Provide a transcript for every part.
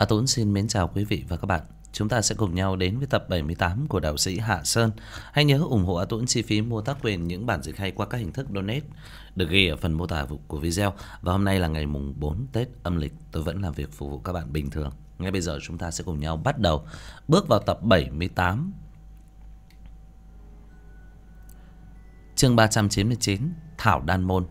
Tuấn xin mến chào quý vị và các bạn. Chúng ta sẽ cùng nhau đến với tập 78 của đạo sĩ Hạ Sơn. Hãy nhớ ủng hộ Tuấn chi phí mua tác quyền những bản dịch hay qua các hình thức donate được ghi ở phần mô tả của video. Và hôm nay là ngày mùng 4 Tết âm lịch, tôi vẫn làm việc phục vụ các bạn bình thường. Ngay bây giờ chúng ta sẽ cùng nhau bắt đầu bước vào tập 78, chương 399, Thảo Đan Môn.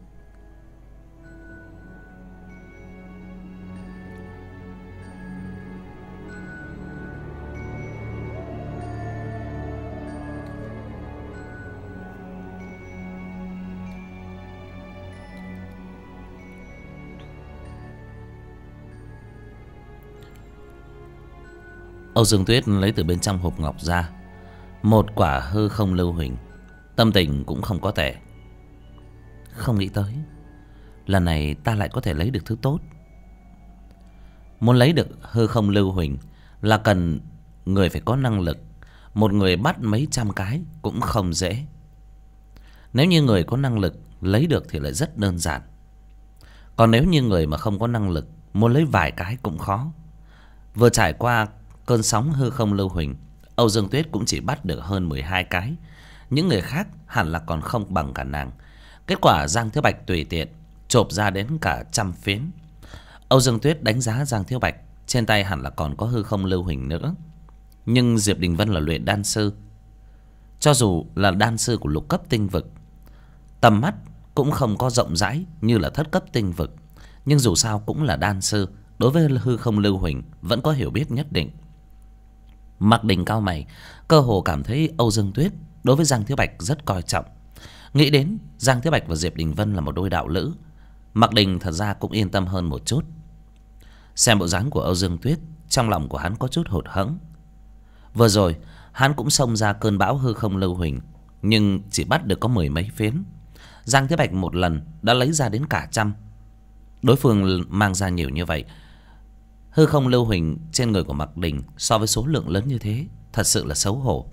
Âu Dương Tuyết lấy từ bên trong hộp ngọc ra một quả hư không lưu huỳnh. Tâm tình cũng không có tệ. Không nghĩ tới lần này ta lại có thể lấy được thứ tốt. Muốn lấy được hư không lưu huỳnh là cần người phải có năng lực. Một người bắt mấy trăm cái cũng không dễ. Nếu như người có năng lực lấy được thì lại rất đơn giản. Còn nếu như người mà không có năng lực, muốn lấy vài cái cũng khó. Vừa trải qua cơn sóng hư không lưu huỳnh, Âu Dương Tuyết cũng chỉ bắt được hơn 12 cái. Những người khác hẳn là còn không bằng cả nàng. Kết quả Giang Thiếu Bạch tùy tiện chộp ra đến cả trăm phiến. Âu Dương Tuyết đánh giá Giang Thiếu Bạch trên tay hẳn là còn có hư không lưu huỳnh nữa. Nhưng Diệp Đình Vân là luyện đan sư. Cho dù là đan sư của lục cấp tinh vực, tầm mắt cũng không có rộng rãi như là thất cấp tinh vực. Nhưng dù sao cũng là đan sư, đối với hư không lưu huỳnh vẫn có hiểu biết nhất định. Mạc Đình cau mày, cơ hồ cảm thấy Âu Dương Tuyết đối với Giang Thiếu Bạch rất coi trọng. Nghĩ đến Giang Thiếu Bạch và Diệp Đình Vân là một đôi đạo lữ, Mạc Đình thật ra cũng yên tâm hơn một chút. Xem bộ dáng của Âu Dương Tuyết, trong lòng của hắn có chút hụt hẫng. Vừa rồi hắn cũng xông ra cơn bão hư không lưu huỳnh, nhưng chỉ bắt được có mười mấy phiến. Giang Thiếu Bạch một lần đã lấy ra đến cả trăm. Đối phương mang ra nhiều như vậy, hư không lưu huỳnh trên người của Mạc Đình so với số lượng lớn như thế, thật sự là xấu hổ.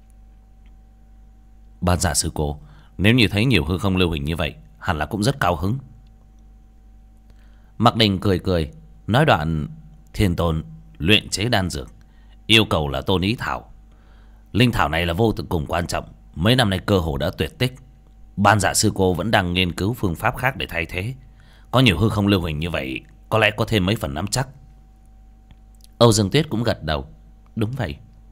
Ban giả sư cô, nếu như thấy nhiều hư không lưu huỳnh như vậy, hẳn là cũng rất cao hứng. Mạc Đình cười cười, nói đoạn: Thiên Tôn luyện chế đan dược, yêu cầu là tôn ý thảo. Linh thảo này là vô cùng quan trọng, mấy năm nay cơ hồ đã tuyệt tích. Ban giả sư cô vẫn đang nghiên cứu phương pháp khác để thay thế. Có nhiều hư không lưu huỳnh như vậy, có lẽ có thêm mấy phần nắm chắc. Âu Dương Tuyết cũng gật đầu. Đúng vậy.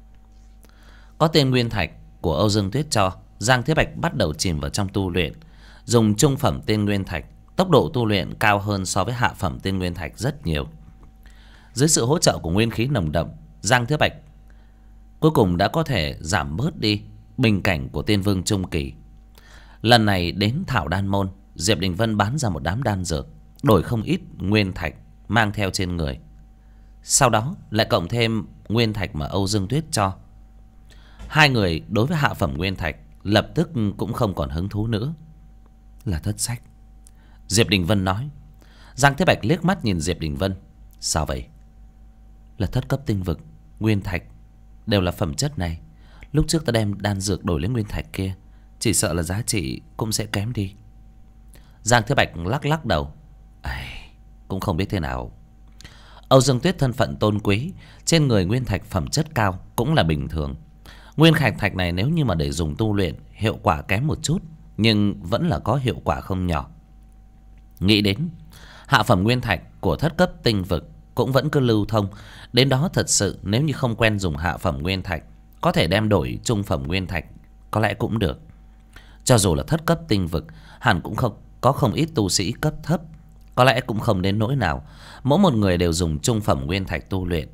Có tên nguyên thạch của Âu Dương Tuyết cho, Giang Thế Bạch bắt đầu chìm vào trong tu luyện. Dùng trung phẩm tên nguyên thạch, tốc độ tu luyện cao hơn so với hạ phẩm tên nguyên thạch rất nhiều. Dưới sự hỗ trợ của nguyên khí nồng đậm, Giang Thế Bạch cuối cùng đã có thể giảm bớt đi bình cảnh của tiên vương trung kỳ. Lần này đến Thảo Đan Môn, Diệp Đình Vân bán ra một đám đan dược, đổi không ít nguyên thạch mang theo trên người. Sau đó lại cộng thêm nguyên thạch mà Âu Dương Tuyết cho. Hai người đối với hạ phẩm nguyên thạch lập tức cũng không còn hứng thú nữa. Là thất sách, Diệp Đình Vân nói. Giang Thế Bạch liếc mắt nhìn Diệp Đình Vân. Sao vậy? Là thất cấp tinh vực, nguyên thạch đều là phẩm chất này. Lúc trước ta đem đan dược đổi lấy nguyên thạch kia, chỉ sợ là giá trị cũng sẽ kém đi. Giang Thế Bạch lắc lắc đầu. Cũng không biết thế nào. Âu Dương Tuyết thân phận tôn quý, trên người nguyên thạch phẩm chất cao cũng là bình thường. Nguyên thạch này nếu như mà để dùng tu luyện, hiệu quả kém một chút, nhưng vẫn là có hiệu quả không nhỏ. Nghĩ đến hạ phẩm nguyên thạch của thất cấp tinh vực cũng vẫn cứ lưu thông. Đến đó thật sự nếu như không quen dùng hạ phẩm nguyên thạch, có thể đem đổi trung phẩm nguyên thạch, có lẽ cũng được. Cho dù là thất cấp tinh vực, hẳn cũng không ít tu sĩ cấp thấp, có lẽ cũng không đến nỗi nào. Mỗi một người đều dùng trung phẩm nguyên thạch tu luyện.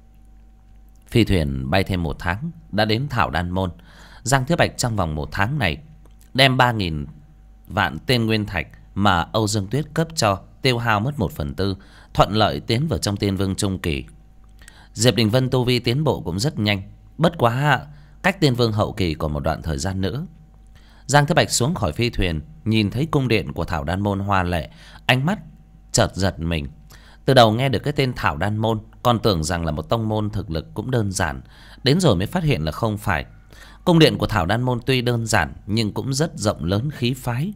Phi thuyền bay thêm một tháng đã đến Thảo Đan Môn. Giang Thế Bạch trong vòng một tháng này đem 3.000 vạn tên nguyên thạch mà Âu Dương Tuyết cấp cho tiêu hao mất 1/4, thuận lợi tiến vào trong tiên vương trung kỳ. Diệp Đình Vân tu vi tiến bộ cũng rất nhanh, bất quá cách tiên vương hậu kỳ còn một đoạn thời gian nữa. Giang Thế Bạch xuống khỏi phi thuyền, nhìn thấy cung điện của Thảo Đan Môn hoa lệ, ánh mắt chợt giật mình. Từ đầu nghe được cái tên Thảo Đan Môn, còn tưởng rằng là một tông môn thực lực cũng đơn giản, đến rồi mới phát hiện là không phải. Cung điện của Thảo Đan Môn tuy đơn giản nhưng cũng rất rộng lớn khí phái.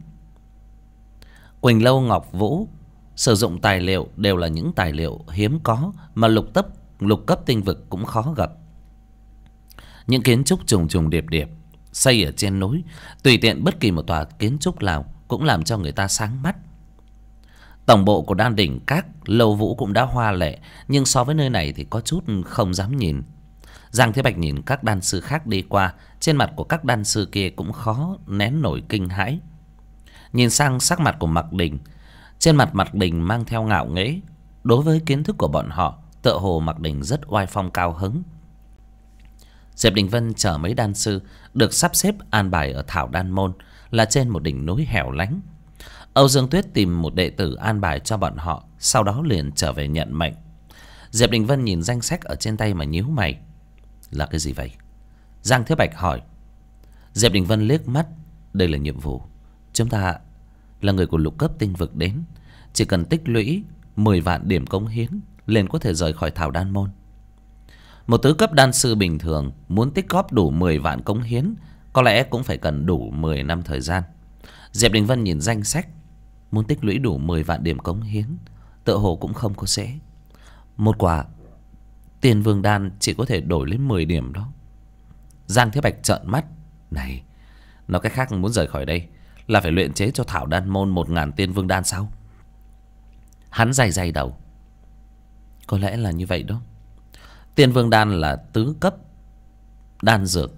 Quỳnh Lâu Ngọc Vũ sử dụng tài liệu đều là những tài liệu hiếm có mà lục lục cấp tinh vực cũng khó gặp. Những kiến trúc trùng trùng điệp điệp xây ở trên núi, tùy tiện bất kỳ một tòa kiến trúc nào cũng làm cho người ta sáng mắt. Tổng bộ của Đan Đỉnh Các Lâu Vũ cũng đã hoa lệ, nhưng so với nơi này thì có chút không dám nhìn. Giang Thế Bạch nhìn các đan sư khác đi qua, trên mặt của các đan sư kia cũng khó nén nổi kinh hãi. Nhìn sang sắc mặt của Mạc Đình, trên mặt Mạc Đình mang theo ngạo nghễ. Đối với kiến thức của bọn họ, tựa hồ Mạc Đình rất oai phong cao hứng. Diệp Đình Vân chở mấy đan sư được sắp xếp an bài ở Thảo Đan Môn, là trên một đỉnh núi hẻo lánh. Âu Dương Tuyết tìm một đệ tử an bài cho bọn họ, sau đó liền trở về nhận mệnh. Diệp Đình Vân nhìn danh sách ở trên tay mà nhíu mày. Là cái gì vậy? Giang Thế Bạch hỏi. Diệp Đình Vân liếc mắt. Đây là nhiệm vụ. Chúng ta là người của lục cấp tinh vực đến, chỉ cần tích lũy 10 vạn điểm cống hiến liền có thể rời khỏi Thảo Đan Môn. Một tứ cấp đan sư bình thường muốn tích góp đủ 10 vạn cống hiến có lẽ cũng phải cần đủ 10 năm thời gian. Diệp Đình Vân nhìn danh sách, muốn tích lũy đủ 10 vạn điểm cống hiến tựa hồ cũng không có dễ. Một quả Tiên Vương Đan chỉ có thể đổi lấy 10 điểm đó. Giang Thế Bạch trợn mắt. Này, nói cách khác muốn rời khỏi đây là phải luyện chế cho Thảo Đan Môn 1000 Tiên Vương Đan sao? Hắn day day đầu. Có lẽ là như vậy đó. Tiên Vương Đan là tứ cấp đan dược.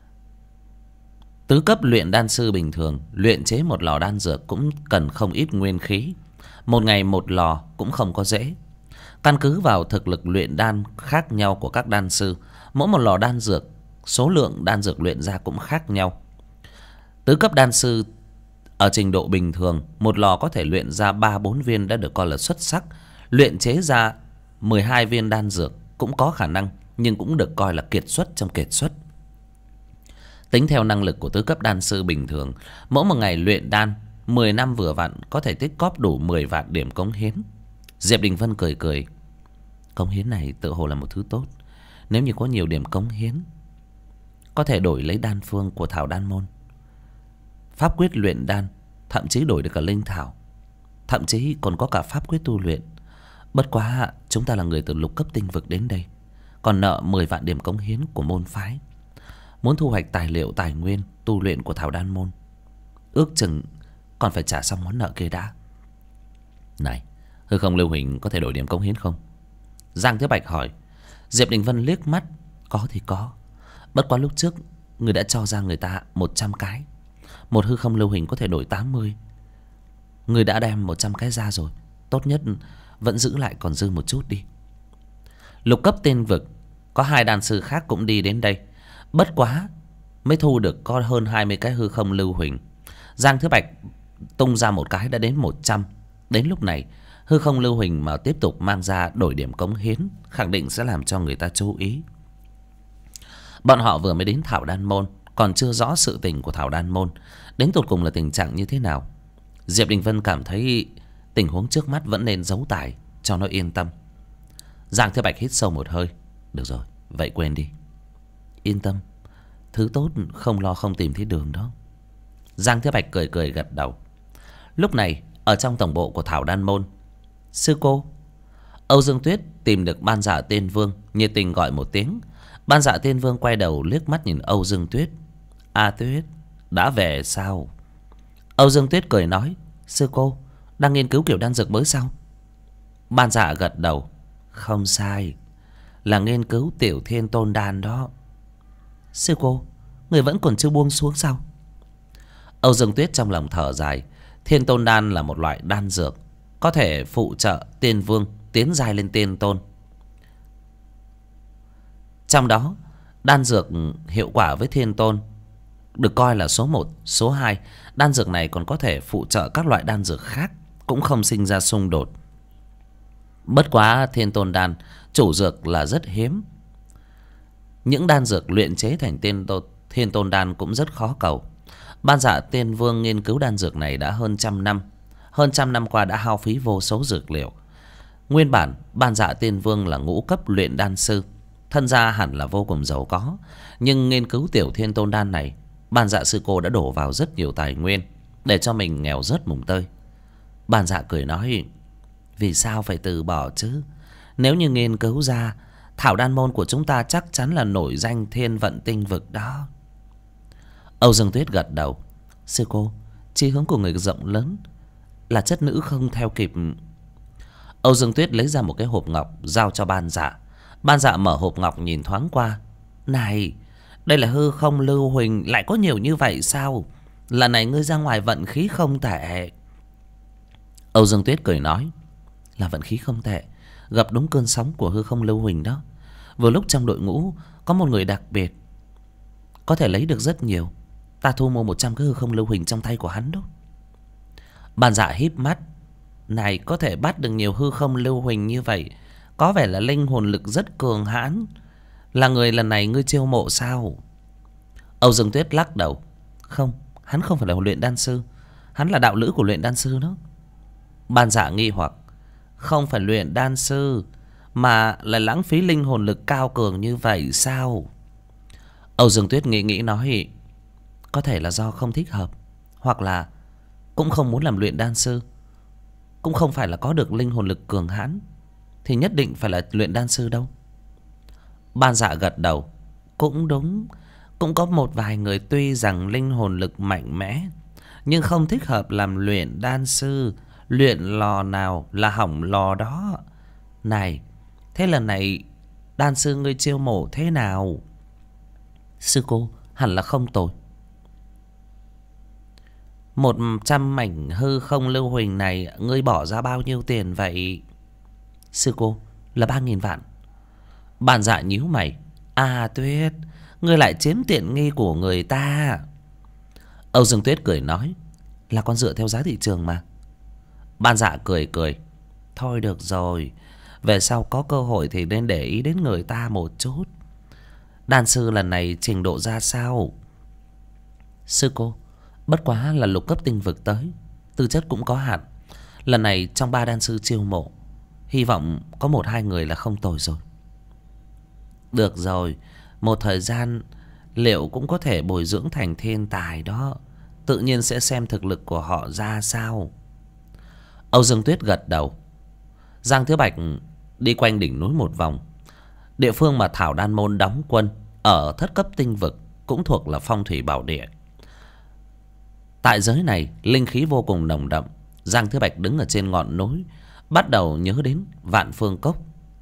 Tứ cấp luyện đan sư bình thường luyện chế một lò đan dược cũng cần không ít nguyên khí. Một ngày một lò cũng không có dễ. Căn cứ vào thực lực luyện đan khác nhau của các đan sư, mỗi một lò đan dược, số lượng đan dược luyện ra cũng khác nhau. Tứ cấp đan sư ở trình độ bình thường, một lò có thể luyện ra 3-4 viên đã được coi là xuất sắc. Luyện chế ra 12 viên đan dược cũng có khả năng, nhưng cũng được coi là kiệt xuất trong kiệt xuất. Tính theo năng lực của tứ cấp đan sư bình thường, mỗi một ngày luyện đan 10 năm vừa vặn có thể tích góp đủ 10 vạn điểm cống hiến. Diệp Đình Vân cười cười. Cống hiến này tự hồ là một thứ tốt. Nếu như có nhiều điểm cống hiến, có thể đổi lấy đan phương của Thảo Đan Môn, pháp quyết luyện đan, thậm chí đổi được cả linh thảo, thậm chí còn có cả pháp quyết tu luyện. Bất quá chúng ta là người từ lục cấp tinh vực đến đây, còn nợ 10 vạn điểm cống hiến của môn phái. Muốn thu hoạch tài liệu tài nguyên tu luyện của Thảo Đan Môn, ước chừng còn phải trả xong món nợ kia đã. Này, hư không lưu huỳnh có thể đổi điểm cống hiến không? Giang Thế Bạch hỏi. Diệp Đình Vân liếc mắt. Có thì có. Bất quá lúc trước người đã cho ra người ta 100 cái. Một hư không lưu huỳnh có thể đổi 80. Người đã đem 100 cái ra rồi, tốt nhất vẫn giữ lại còn dư một chút đi. Lục cấp tiên vực có 2 đan sư khác cũng đi đến đây. Bất quá mới thu được có hơn 20 cái hư không lưu huỳnh. Giang Thế Bạch tung ra một cái đã đến 100. Đến lúc này hư không lưu huỳnh mà tiếp tục mang ra đổi điểm cống hiến, khẳng định sẽ làm cho người ta chú ý. Bọn họ vừa mới đến Thảo Đan Môn, còn chưa rõ sự tình của Thảo Đan Môn đến tột cùng là tình trạng như thế nào. Diệp Đình Vân cảm thấy tình huống trước mắt vẫn nên giấu tài cho nó yên tâm. Giang Thế Bạch hít sâu một hơi. Được rồi, vậy quên đi. Yên tâm, thứ tốt không lo không tìm thấy đường đó. Giang Thế Bạch cười cười gật đầu. Lúc này ở trong tổng bộ của Thảo Đan Môn, sư cô. Âu Dương Tuyết tìm được Ban Dạ Tiên Vương, nhiệt tình gọi một tiếng. Ban Dạ Tiên Vương quay đầu liếc mắt nhìn Âu Dương Tuyết. A Tuyết, đã về sao? Âu Dương Tuyết cười nói. Sư cô đang nghiên cứu kiểu đan dược mới sao? Ban Dạ gật đầu. Không sai, là nghiên cứu Tiểu Thiên Tôn Đan đó. Sư cô, người vẫn còn chưa buông xuống sao? Âu Dương Tuyết trong lòng thở dài. Thiên Tôn Đan là một loại đan dược có thể phụ trợ tiên vương tiến giai lên tiên tôn. Trong đó đan dược hiệu quả với thiên tôn được coi là số 1, số 2. Đan dược này còn có thể phụ trợ các loại đan dược khác, cũng không sinh ra xung đột. Bất quá Thiên Tôn Đan chủ dược là rất hiếm. Những đan dược luyện chế thành Thiên Tôn Đan cũng rất khó cầu. Ban Dạ Tiên Vương nghiên cứu đan dược này đã hơn trăm năm. Hơn trăm năm qua đã hao phí vô số dược liệu. Nguyên bản Ban Dạ Tiên Vương là ngũ cấp luyện đan sư, thân gia hẳn là vô cùng giàu có. Nhưng nghiên cứu Tiểu Thiên Tôn Đan này, Ban Dạ sư cô đã đổ vào rất nhiều tài nguyên, để cho mình nghèo rớt mùng tơi. Ban Dạ cười nói. Vì sao phải từ bỏ chứ? Nếu như nghiên cứu ra Thảo đan môn của chúng ta chắc chắn là nổi danh thiên vận tinh vực đó. Âu Dương Tuyết gật đầu. Sư cô, chí hướng của người rộng lớn là chất nữ không theo kịp. Âu Dương Tuyết lấy ra một cái hộp ngọc giao cho Ban Dạ. Ban Dạ mở hộp ngọc nhìn thoáng qua. Này, đây là hư không lưu huỳnh, lại có nhiều như vậy sao? Lần này ngươi ra ngoài vận khí không tệ. Âu Dương Tuyết cười nói. Là vận khí không tệ, gặp đúng cơn sóng của hư không lưu huỳnh đó. Vừa lúc trong đội ngũ có một người đặc biệt, có thể lấy được rất nhiều. Ta thu mua 100 cái hư không lưu huỳnh trong tay của hắn đó. Ban Dạ híp mắt. Này, có thể bắt được nhiều hư không lưu huỳnh như vậy, có vẻ là linh hồn lực rất cường hãn. Là người lần này ngươi chiêu mộ sao? Âu Dương Tuyết lắc đầu. Không, hắn không phải là luyện đan sư, hắn là đạo lữ của luyện đan sư đó. Ban Dạ nghi hoặc. Không phải luyện đan sư mà lại lãng phí linh hồn lực cao cường như vậy sao? Âu Dương Tuyết nghĩ nói. Có thể là do không thích hợp, hoặc là cũng không muốn làm luyện đan sư. Cũng không phải là có được linh hồn lực cường hãn thì nhất định phải là luyện đan sư đâu. Ban Dạ gật đầu. Cũng đúng, cũng có một vài người tuy rằng linh hồn lực mạnh mẽ nhưng không thích hợp làm luyện đan sư. Luyện lò nào là hỏng lò đó. Này, thế lần này đan sư ngươi chiêu mộ thế nào? Sư cô, hẳn là không tồi. 100 mảnh hư không lưu huỳnh này ngươi bỏ ra bao nhiêu tiền vậy? Sư cô, là 3.000 vạn. Ban Dạ nhíu mày. À Tuyết, ngươi lại chiếm tiện nghi của người ta. Âu Dương Tuyết cười nói. Là con dựa theo giá thị trường mà. Ban Dạ cười. Thôi được rồi, về sau có cơ hội thì nên để ý đến người ta một chút. Đan sư lần này trình độ ra sao? Sư cô, bất quá là lục cấp tinh vực tới, tư chất cũng có hạn. Lần này trong 3 đan sư chiêu mộ, hy vọng có 1-2 người là không tồi rồi. Được rồi, một thời gian liệu cũng có thể bồi dưỡng thành thiên tài đó. Tự nhiên sẽ xem thực lực của họ ra sao. Âu Dương Tuyết gật đầu. Giang Thiếu Bạch đi quanh đỉnh núi một vòng. Địa phương mà Thảo Đan môn đóng quân ở thất cấp tinh vực cũng thuộc là phong thủy bảo địa. Tại giới này linh khí vô cùng nồng đậm. Giang Thiếu Bạch đứng ở trên ngọn núi, bắt đầu nhớ đến Vạn Phương Cốc.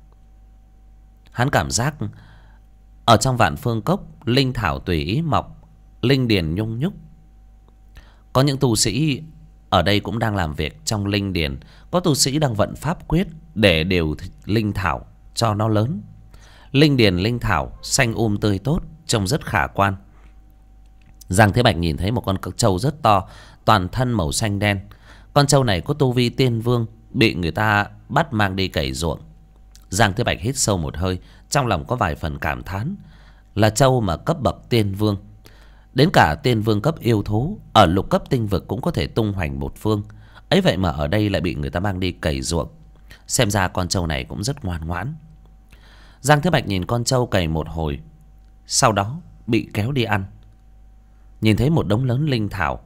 Hắn cảm giác ở trong Vạn Phương Cốc linh thảo tùy ý mọc, linh điền nhung nhúc. Có những tu sĩ ở đây cũng đang làm việc trong linh điền. Có tu sĩ đang vận pháp quyết để điều linh thảo cho nó lớn. Linh điền linh thảo xanh tươi tốt, trông rất khả quan. Giang Thế Bạch nhìn thấy một con trâu rất to, toàn thân màu xanh đen. Con trâu này có tu vi tiên vương, bị người ta bắt mang đi cày ruộng. Giang Thế Bạch hít sâu một hơi, trong lòng có vài phần cảm thán. Là trâu mà cấp bậc tiên vương, đến cả tiên vương cấp yêu thú ở lục cấp tinh vực cũng có thể tung hoành một phương. Ấy vậy mà ở đây lại bị người ta mang đi cày ruộng. Xem ra con trâu này cũng rất ngoan ngoãn. Giang Thế Bạch nhìn con trâu cày một hồi, sau đó bị kéo đi ăn. Nhìn thấy một đống lớn linh thảo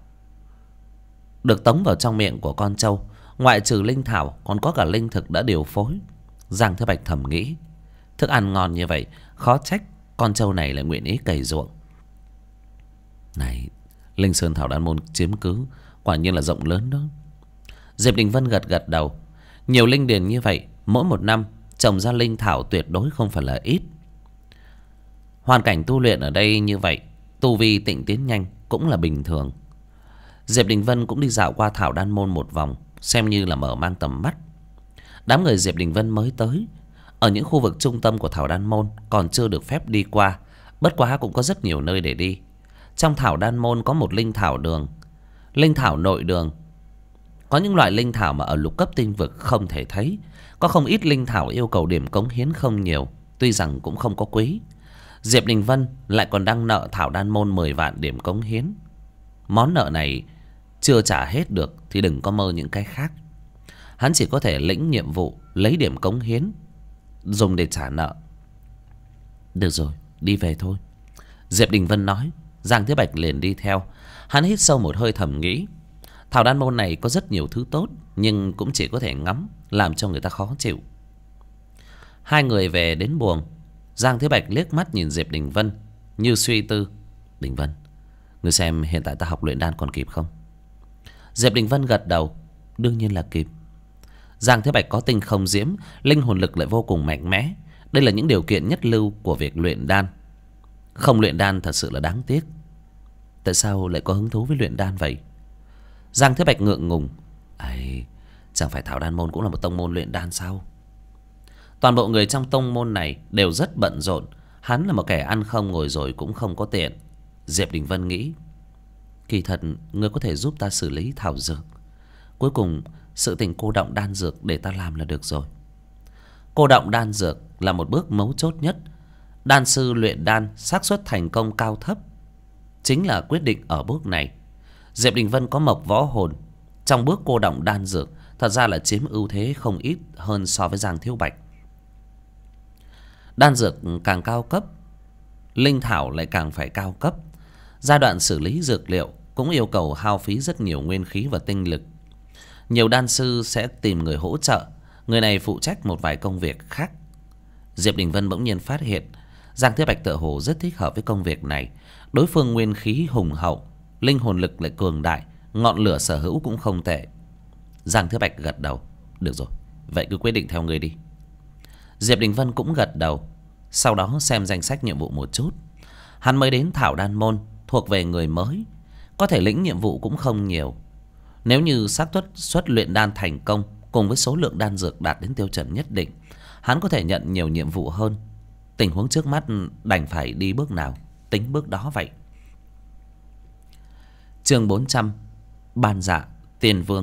được tống vào trong miệng của con trâu. Ngoại trừ linh thảo còn có cả linh thực đã điều phối. Giang Thế Bạch thầm nghĩ, thức ăn ngon như vậy, khó trách con trâu này lại nguyện ý cày ruộng. Này, Linh Sơn Thảo Đan môn chiếm cứ quả nhiên là rộng lớn đó. Diệp Đình Vân gật đầu. Nhiều linh điền như vậy, mỗi một năm trồng ra linh thảo tuyệt đối không phải là ít. Hoàn cảnh tu luyện ở đây như vậy, tu vi tịnh tiến nhanh cũng là bình thường. Diệp Đình Vân cũng đi dạo qua Thảo Đan môn một vòng, xem như là mở mang tầm mắt. Đám người Diệp Đình Vân mới tới, ở những khu vực trung tâm của Thảo Đan môn còn chưa được phép đi qua. Bất quá cũng có rất nhiều nơi để đi. Trong Thảo Đan môn có một linh thảo đường, linh thảo nội đường. Có những loại linh thảo mà ở lục cấp tinh vực không thể thấy. Có không ít linh thảo yêu cầu điểm cống hiến không nhiều, tuy rằng cũng không có quý. Diệp Đình Vân lại còn đang nợ Thảo Đan môn 10 vạn điểm cống hiến. Món nợ này chưa trả hết được thì đừng có mơ những cái khác. Hắn chỉ có thể lĩnh nhiệm vụ lấy điểm cống hiến dùng để trả nợ. Được rồi, đi về thôi, Diệp Đình Vân nói. Giang Thế Bạch liền đi theo. Hắn hít sâu một hơi thầm nghĩ, Thảo Đan môn này có rất nhiều thứ tốt, nhưng cũng chỉ có thể ngắm, làm cho người ta khó chịu. Hai người về đến buồng. Giang Thế Bạch liếc mắt nhìn Diệp Đình Vân như suy tư. Đình Vân, ngươi xem hiện tại ta học luyện đan còn kịp không? Diệp Đình Vân gật đầu. Đương nhiên là kịp. Giang Thế Bạch có tinh không diễm, linh hồn lực lại vô cùng mạnh mẽ. Đây là những điều kiện nhất lưu của việc luyện đan. Không luyện đan thật sự là đáng tiếc. Tại sao lại có hứng thú với luyện đan vậy? Giang Thế Bạch ngượng ngùng. Ấy, chẳng phải Thảo Đan Môn cũng là một tông môn luyện đan sao? Toàn bộ người trong tông môn này đều rất bận rộn. Hắn là một kẻ ăn không ngồi rồi cũng không có tiền. Diệp Đình Vân nghĩ, kỳ thật ngươi có thể giúp ta xử lý thảo dược. Cuối cùng sự tình cô động đan dược để ta làm là được rồi. Cô động đan dược là một bước mấu chốt nhất. Đan sư luyện đan xác suất thành công cao thấp chính là quyết định ở bước này. Diệp Đình Vân có mộc võ hồn, trong bước cô động đan dược thật ra là chiếm ưu thế không ít hơn so với Giang Thiếu Bạch. Đan dược càng cao cấp, linh thảo lại càng phải cao cấp. Giai đoạn xử lý dược liệu cũng yêu cầu hao phí rất nhiều nguyên khí và tinh lực. Nhiều đan sư sẽ tìm người hỗ trợ, người này phụ trách một vài công việc khác. Diệp Đình Vân bỗng nhiên phát hiện Giang Thế Bạch tựa hồ rất thích hợp với công việc này. Đối phương nguyên khí hùng hậu, linh hồn lực lại cường đại, ngọn lửa sở hữu cũng không tệ. Giang Thế Bạch gật đầu. Được rồi, vậy cứ quyết định theo người đi. Diệp Đình Vân cũng gật đầu. Sau đó xem danh sách nhiệm vụ một chút. Hắn mới đến Thảo Đan Môn, thuộc về người mới, có thể lĩnh nhiệm vụ cũng không nhiều. Nếu như xác suất luyện đan thành công cùng với số lượng đan dược đạt đến tiêu chuẩn nhất định, hắn có thể nhận nhiều nhiệm vụ hơn. Tình huống trước mắt đành phải đi bước nào tính bước đó vậy. Chương 400, Ban Dạ Tiên Vương.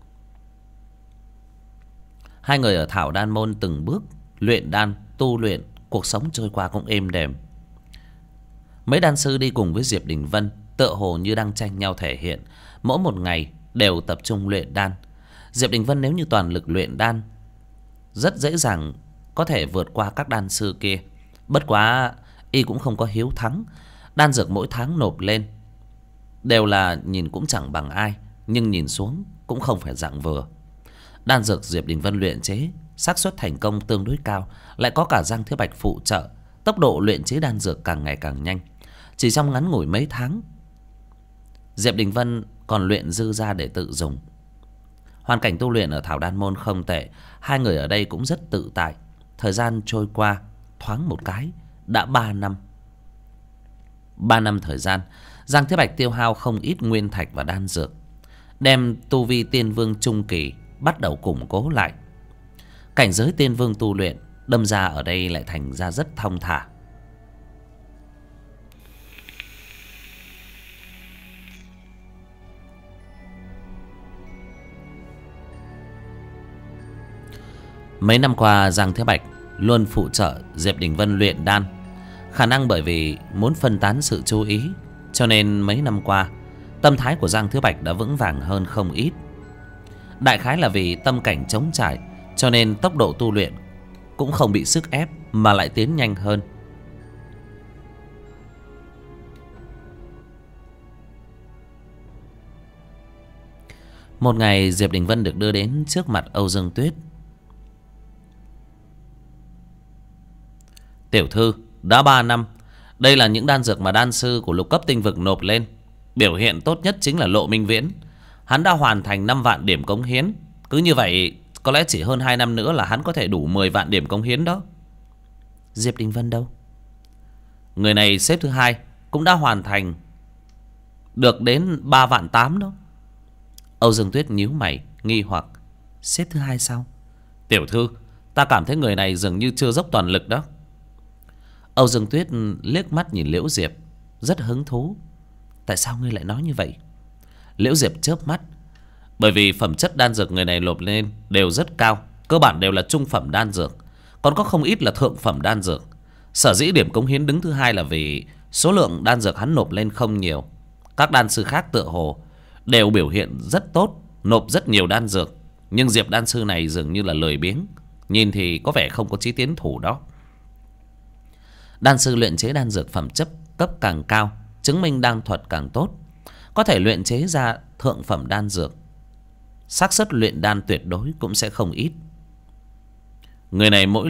Hai người ở Thảo Đan Môn từng bước luyện đan, tu luyện, cuộc sống trôi qua cũng êm đềm. Mấy đan sư đi cùng với Diệp Đình Vân tựa hồ như đang tranh nhau thể hiện, mỗi một ngày đều tập trung luyện đan. Diệp Đình Vân nếu như toàn lực luyện đan, rất dễ dàng có thể vượt qua các đan sư kia. Bất quá y cũng không có hiếu thắng. Đan dược mỗi tháng nộp lên đều là nhìn cũng chẳng bằng ai, nhưng nhìn xuống cũng không phải dạng vừa. Đan dược Diệp Đình Vân luyện chế xác suất thành công tương đối cao, lại có cả Giang Thế Bạch phụ trợ, tốc độ luyện chế đan dược càng ngày càng nhanh. Chỉ trong ngắn ngủi mấy tháng, Diệp Đình Vân còn luyện dư ra để tự dùng. Hoàn cảnh tu luyện ở Thảo Đan Môn không tệ, hai người ở đây cũng rất tự tại. Thời gian trôi qua thoáng một cái đã 3 năm. 3 năm thời gian, Giang Thế Bạch tiêu hao không ít nguyên thạch và đan dược, đem tu vi tiên vương trung kỳ bắt đầu củng cố lại. Cảnh giới tiên vương tu luyện đâm ra ở đây lại thành ra rất thong thả. Mấy năm qua Giang Thế Bạch luôn phụ trợ Diệp Đình Vân luyện đan. Khả năng bởi vì muốn phân tán sự chú ý, cho nên mấy năm qua tâm thái của Giang Thế Bạch đã vững vàng hơn không ít. Đại khái là vì tâm cảnh trống trải, cho nên tốc độ tu luyện cũng không bị sức ép mà lại tiến nhanh hơn. Một ngày Diệp Đình Vân được đưa đến trước mặt Âu Dương Tuyết. Tiểu thư, đã 3 năm. Đây là những đan dược mà đan sư của lục cấp tinh vực nộp lên. Biểu hiện tốt nhất chính là Lộ Minh Viễn. Hắn đã hoàn thành 5 vạn điểm cống hiến. Cứ như vậy có lẽ chỉ hơn 2 năm nữa là hắn có thể đủ 10 vạn điểm cống hiến đó. Diệp Đình Vân đâu? Người này xếp thứ 2, cũng đã hoàn thành được đến 3 vạn 8 đó. Âu Dương Tuyết nhíu mày nghi hoặc. Xếp thứ 2 sao? Tiểu thư, ta cảm thấy người này dường như chưa dốc toàn lực đó. Âu Dương Tuyết liếc mắt nhìn Liễu Diệp, rất hứng thú. Tại sao ngươi lại nói như vậy? Liễu Diệp chớp mắt. Bởi vì phẩm chất đan dược người này nộp lên đều rất cao, cơ bản đều là trung phẩm đan dược, còn có không ít là thượng phẩm đan dược. Sở dĩ điểm cống hiến đứng thứ 2 là vì số lượng đan dược hắn nộp lên không nhiều. Các đan sư khác tựa hồ đều biểu hiện rất tốt, nộp rất nhiều đan dược, nhưng Diệp đan sư này dường như là lười biếng, nhìn thì có vẻ không có chí tiến thủ đó. Đan sư luyện chế đan dược phẩm chất cấp càng cao, chứng minh đan thuật càng tốt, có thể luyện chế ra thượng phẩm đan dược, xác suất luyện đan tuyệt đối cũng sẽ không ít. Người này mỗi lần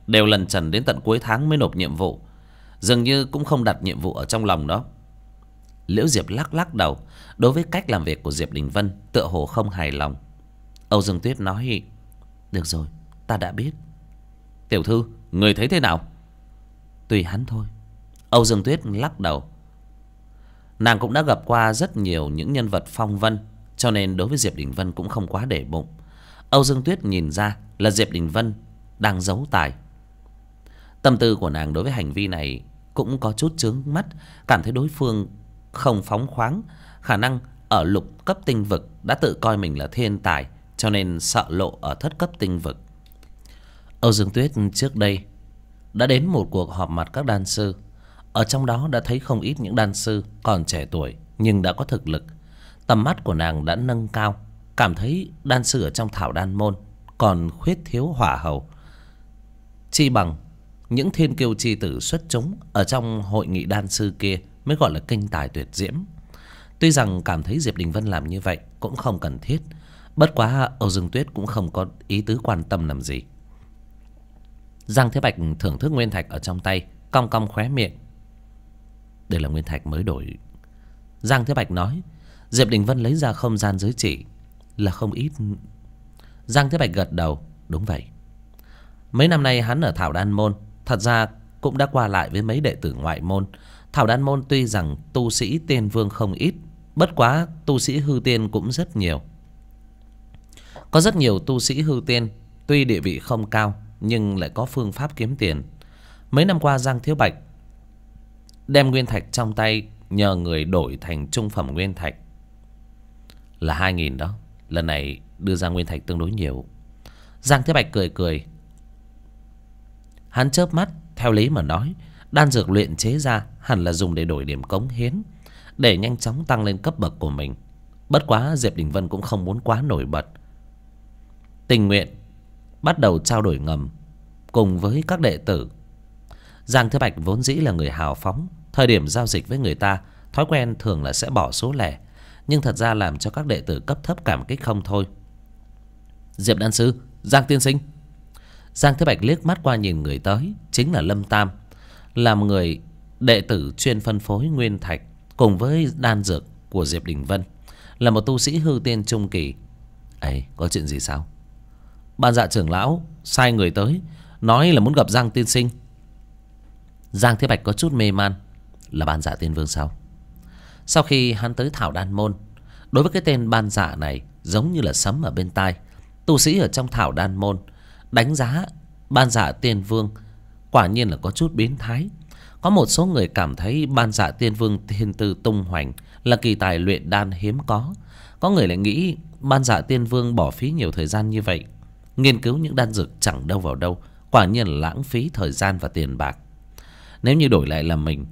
đều lần trần đến tận cuối tháng mới nộp nhiệm vụ, dường như cũng không đặt nhiệm vụ ở trong lòng đó. Liễu Diệp lắc lắc đầu. Đối với cách làm việc của Diệp Đình Vân tựa hồ không hài lòng. Âu Dương Tuyết nói: được rồi, ta đã biết. Tiểu thư, người thấy thế nào? Tùy hắn thôi. Âu Dương Tuyết lắc đầu. Nàng cũng đã gặp qua rất nhiều những nhân vật phong vân, cho nên đối với Diệp Đình Vân cũng không quá để bụng. Âu Dương Tuyết nhìn ra là Diệp Đình Vân đang giấu tài. Tâm tư của nàng đối với hành vi này cũng có chút chướng mắt, cảm thấy đối phương không phóng khoáng, khả năng ở lục cấp tinh vực đã tự coi mình là thiên tài, cho nên sợ lộ ở thất cấp tinh vực. Âu Dương Tuyết trước đây đã đến một cuộc họp mặt các đan sư, ở trong đó đã thấy không ít những đan sư còn trẻ tuổi nhưng đã có thực lực. Tầm mắt của nàng đã nâng cao, cảm thấy đan sư ở trong Thảo Đan môn còn khuyết thiếu hỏa hầu, chi bằng những thiên kiêu chi tử xuất chúng ở trong hội nghị đan sư kia mới gọi là kinh tài tuyệt diễm. Tuy rằng cảm thấy Diệp Đình Vân làm như vậy cũng không cần thiết, bất quá Âu Dương Tuyết cũng không có ý tứ quan tâm làm gì. Giang Thế Bạch thưởng thức nguyên thạch ở trong tay, cong cong khóe miệng. Đây là nguyên thạch mới đổi. Giang Thế Bạch nói. Diệp Đình Vân lấy ra không gian giới chỉ, là không ít. Giang Thế Bạch gật đầu. Đúng vậy. Mấy năm nay hắn ở Thảo Đan môn, thật ra cũng đã qua lại với mấy đệ tử ngoại môn. Thảo Đan môn tuy rằng tu sĩ tiên vương không ít, bất quá tu sĩ hư tiên cũng rất nhiều. Có rất nhiều tu sĩ hư tiên tuy địa vị không cao nhưng lại có phương pháp kiếm tiền. Mấy năm qua Giang Thiếu Bạch đem nguyên thạch trong tay nhờ người đổi thành trung phẩm nguyên thạch, là 2.000 đó. Lần này đưa ra nguyên thạch tương đối nhiều. Giang Thế Bạch cười cười. Hắn chớp mắt, theo lý mà nói, đan dược luyện chế ra hẳn là dùng để đổi điểm cống hiến, để nhanh chóng tăng lên cấp bậc của mình. Bất quá Diệp Đình Vân cũng không muốn quá nổi bật, tình nguyện bắt đầu trao đổi ngầm cùng với các đệ tử. Giang Thế Bạch vốn dĩ là người hào phóng, thời điểm giao dịch với người ta thói quen thường là sẽ bỏ số lẻ, nhưng thật ra làm cho các đệ tử cấp thấp cảm kích không thôi. Diệp đan sư, Giang tiên sinh. Giang Thế Bạch liếc mắt qua nhìn người tới, chính là Lâm Tam, là một người đệ tử chuyên phân phối nguyên thạch cùng với đan dược của Diệp Đình Vân, là một tu sĩ hư tiên trung kỳ. Ấy, có chuyện gì sao? Ban dạ trưởng lão sai người tới, nói là muốn gặp Giang tiên sinh. Giang Thế Bạch có chút mê man. Là Ban Dạ tiên vương sao? Sau khi hắn tới Thảo Đan môn, đối với cái tên Ban Dạ này giống như là sấm ở bên tai. Tu sĩ ở trong Thảo Đan môn đánh giá Ban Dạ tiên vương quả nhiên là có chút biến thái. Có một số người cảm thấy Ban Dạ tiên vương thiên tư tung hoành, là kỳ tài luyện đan hiếm có. Có người lại nghĩ Ban Dạ tiên vương bỏ phí nhiều thời gian như vậy nghiên cứu những đan dược chẳng đâu vào đâu, quả nhiên là lãng phí thời gian và tiền bạc. Nếu như đổi lại là mình,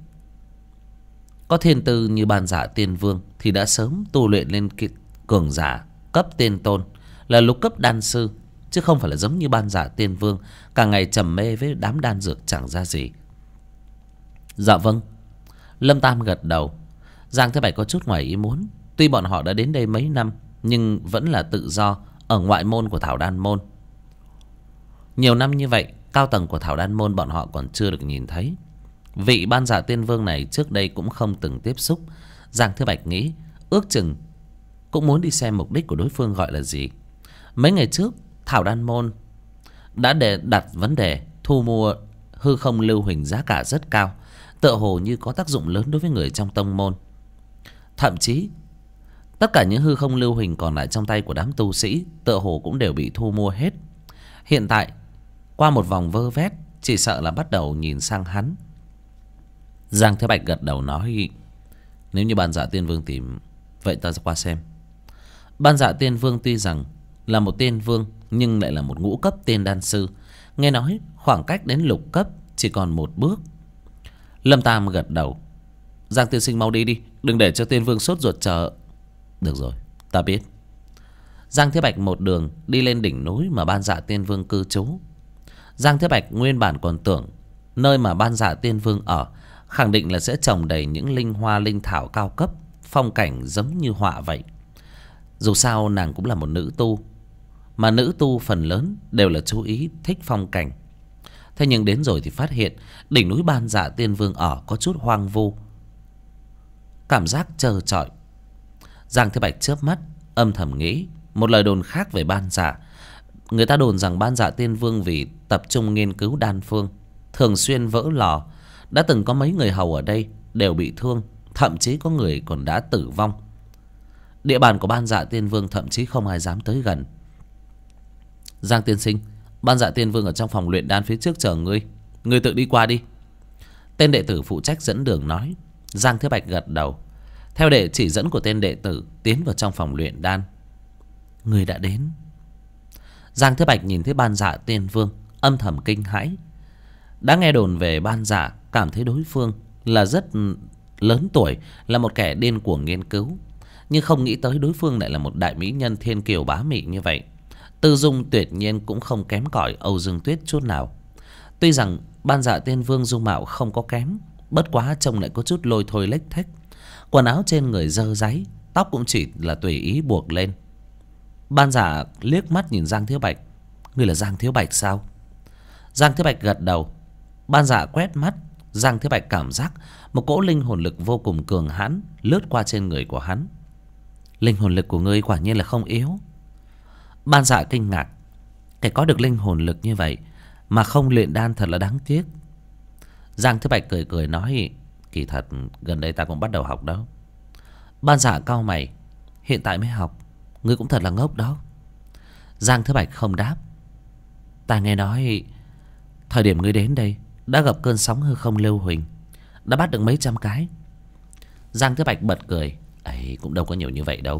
có thiên tư như Ban Dạ tiên vương thì đã sớm tu luyện lên cường giả cấp tiên tôn, là lục cấp đan sư, chứ không phải là giống như Ban Dạ tiên vương cả ngày trầm mê với đám đan dược chẳng ra gì. Dạ vâng. Lâm Tam gật đầu. Giang Thế Bạch có chút ngoài ý muốn. Tuy bọn họ đã đến đây mấy năm, nhưng vẫn là tự do ở ngoại môn của Thảo Đan môn. Nhiều năm như vậy, cao tầng của Thảo Đan môn bọn họ còn chưa được nhìn thấy. Vị Ban Dạ tiên vương này trước đây cũng không từng tiếp xúc. Giang Thế Bạch nghĩ ước chừng cũng muốn đi xem mục đích của đối phương gọi là gì. Mấy ngày trước Thảo Đan môn đã đặt vấn đề thu mua hư không lưu huỳnh giá cả rất cao, tựa hồ như có tác dụng lớn đối với người trong tông môn. Thậm chí tất cả những hư không lưu huỳnh còn lại trong tay của đám tu sĩ tựa hồ cũng đều bị thu mua hết. Hiện tại qua một vòng vơ vét, chỉ sợ là bắt đầu nhìn sang hắn. Giang Thế Bạch gật đầu nói, nếu như Ban Dạ tiên vương tìm, vậy ta sẽ qua xem. Ban Dạ tiên vương tuy rằng là một tiên vương, nhưng lại là một ngũ cấp tiên đan sư. Nghe nói khoảng cách đến lục cấp chỉ còn một bước. Lâm Tam gật đầu. Giang tiên sinh mau đi đi, đừng để cho tiên vương sốt ruột chờ. Được rồi, ta biết. Giang Thế Bạch một đường đi lên đỉnh núi mà Ban Dạ tiên vương cư trú. Giang Thế Bạch nguyên bản còn tưởng nơi mà Ban Dạ tiên vương ở khẳng định là sẽ trồng đầy những linh hoa linh thảo cao cấp, phong cảnh giống như họa vậy. Dù sao nàng cũng là một nữ tu, mà nữ tu phần lớn đều là chú ý thích phong cảnh. Thế nhưng đến rồi thì phát hiện đỉnh núi Ban Dạ Tiên Vương ở có chút hoang vu, cảm giác trơ trọi. Giang Thế Bạch chớp mắt âm thầm nghĩ một lời đồn khác về Ban Dạ. Người ta đồn rằng Ban Dạ Tiên Vương vì tập trung nghiên cứu đan phương, thường xuyên vỡ lò. Đã từng có mấy người hầu ở đây đều bị thương, thậm chí có người còn đã tử vong. Địa bàn của Ban Dạ Tiên Vương thậm chí không ai dám tới gần. Giang tiên sinh, Ban Dạ Tiên Vương ở trong phòng luyện đan phía trước chờ ngươi, ngươi tự đi qua đi. Tên đệ tử phụ trách dẫn đường nói. Giang Thế Bạch gật đầu, theo đệ chỉ dẫn của tên đệ tử tiến vào trong phòng luyện đan. Người đã đến. Giang Thế Bạch nhìn thấy Ban Dạ Tiên Vương âm thầm kinh hãi. Đã nghe đồn về Ban Dạ, cảm thấy đối phương là rất lớn tuổi, là một kẻ điên cuồng nghiên cứu, nhưng không nghĩ tới đối phương lại là một đại mỹ nhân thiên kiều bá mị như vậy. Tư dung tuyệt nhiên cũng không kém cỏi Âu Dương Tuyết chút nào. Tuy rằng Ban Dạ Tiên Vương dung mạo không có kém, bất quá trông lại có chút lôi thôi lếch thếch. Quần áo trên người dơ dáy, tóc cũng chỉ là tùy ý buộc lên. Ban Dạ liếc mắt nhìn Giang Thiếu Bạch. Ngươi là Giang Thiếu Bạch sao? Giang Thiếu Bạch gật đầu. Ban Dạ quét mắt, Giang Thiếu Bạch cảm giác một cỗ linh hồn lực vô cùng cường hãn lướt qua trên người của hắn. Linh hồn lực của ngươi quả nhiên là không yếu. Ban Dạ kinh ngạc. Kẻ có được linh hồn lực như vậy mà không luyện đan thật là đáng tiếc. Giang Thiếu Bạch cười cười nói, kỳ thật gần đây ta cũng bắt đầu học đó. Ban Dạ cau mày. Hiện tại mới học, ngươi cũng thật là ngốc đó. Giang Thiếu Bạch không đáp. Ta nghe nói thời điểm ngươi đến đây đã gặp cơn sóng hư không lưu huỳnh, đã bắt được mấy trăm cái. Giang Thiếu Bạch bật cười. Ấy cũng đâu có nhiều như vậy đâu.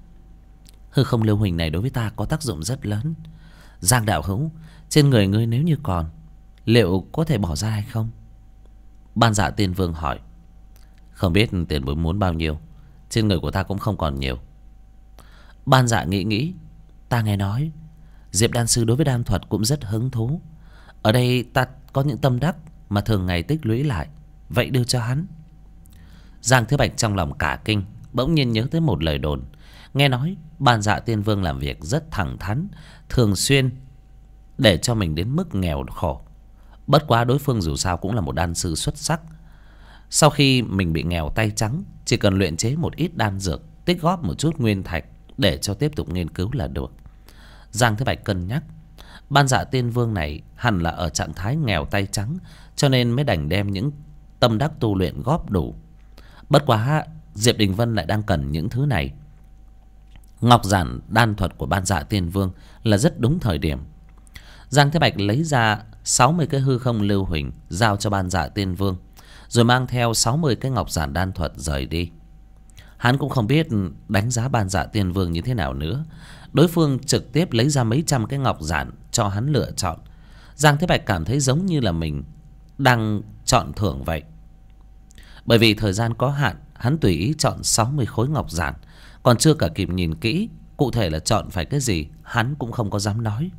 Hư không lưu huỳnh này đối với ta có tác dụng rất lớn. Giang đạo hữu, trên người ngươi nếu như còn, liệu có thể bỏ ra hay không? Ban Dạ Tiên Vương hỏi. Không biết tiền bối muốn bao nhiêu, trên người của ta cũng không còn nhiều. Ban Dạ nghĩ nghĩ. Ta nghe nói Diệp đan sư đối với đan thuật cũng rất hứng thú. Ở đây ta có những tâm đắc mà thường ngày tích lũy lại, vậy đưa cho hắn. Giang Thế Bạch trong lòng cả kinh, bỗng nhiên nhớ tới một lời đồn. Nghe nói Ban Dạ Tiên Vương làm việc rất thẳng thắn, thường xuyên để cho mình đến mức nghèo khổ. Bất quá đối phương dù sao cũng là một đan sư xuất sắc. Sau khi mình bị nghèo tay trắng, chỉ cần luyện chế một ít đan dược, tích góp một chút nguyên thạch để cho tiếp tục nghiên cứu là được. Giang Thế Bạch cân nhắc, Ban Dạ Tiên Vương này hẳn là ở trạng thái nghèo tay trắng, cho nên mới đành đem những tâm đắc tu luyện góp đủ. Bất quá Diệp Đình Vân lại đang cần những thứ này. Ngọc giản đan thuật của Ban Dạ Tiên Vương là rất đúng thời điểm. Giang Thế Bạch lấy ra 60 cái hư không lưu huỳnh giao cho Ban Dạ Tiên Vương, rồi mang theo 60 cái ngọc giản đan thuật rời đi. Hắn cũng không biết đánh giá Ban Dạ Tiên Vương như thế nào nữa. Đối phương trực tiếp lấy ra mấy trăm cái ngọc giản cho hắn lựa chọn. Giang Thế Bạch cảm thấy giống như là mình đang chọn thưởng vậy. Bởi vì thời gian có hạn, hắn tùy ý chọn 60 khối ngọc giản, còn chưa cả kịp nhìn kỹ cụ thể là chọn phải cái gì, hắn cũng không có dám nói.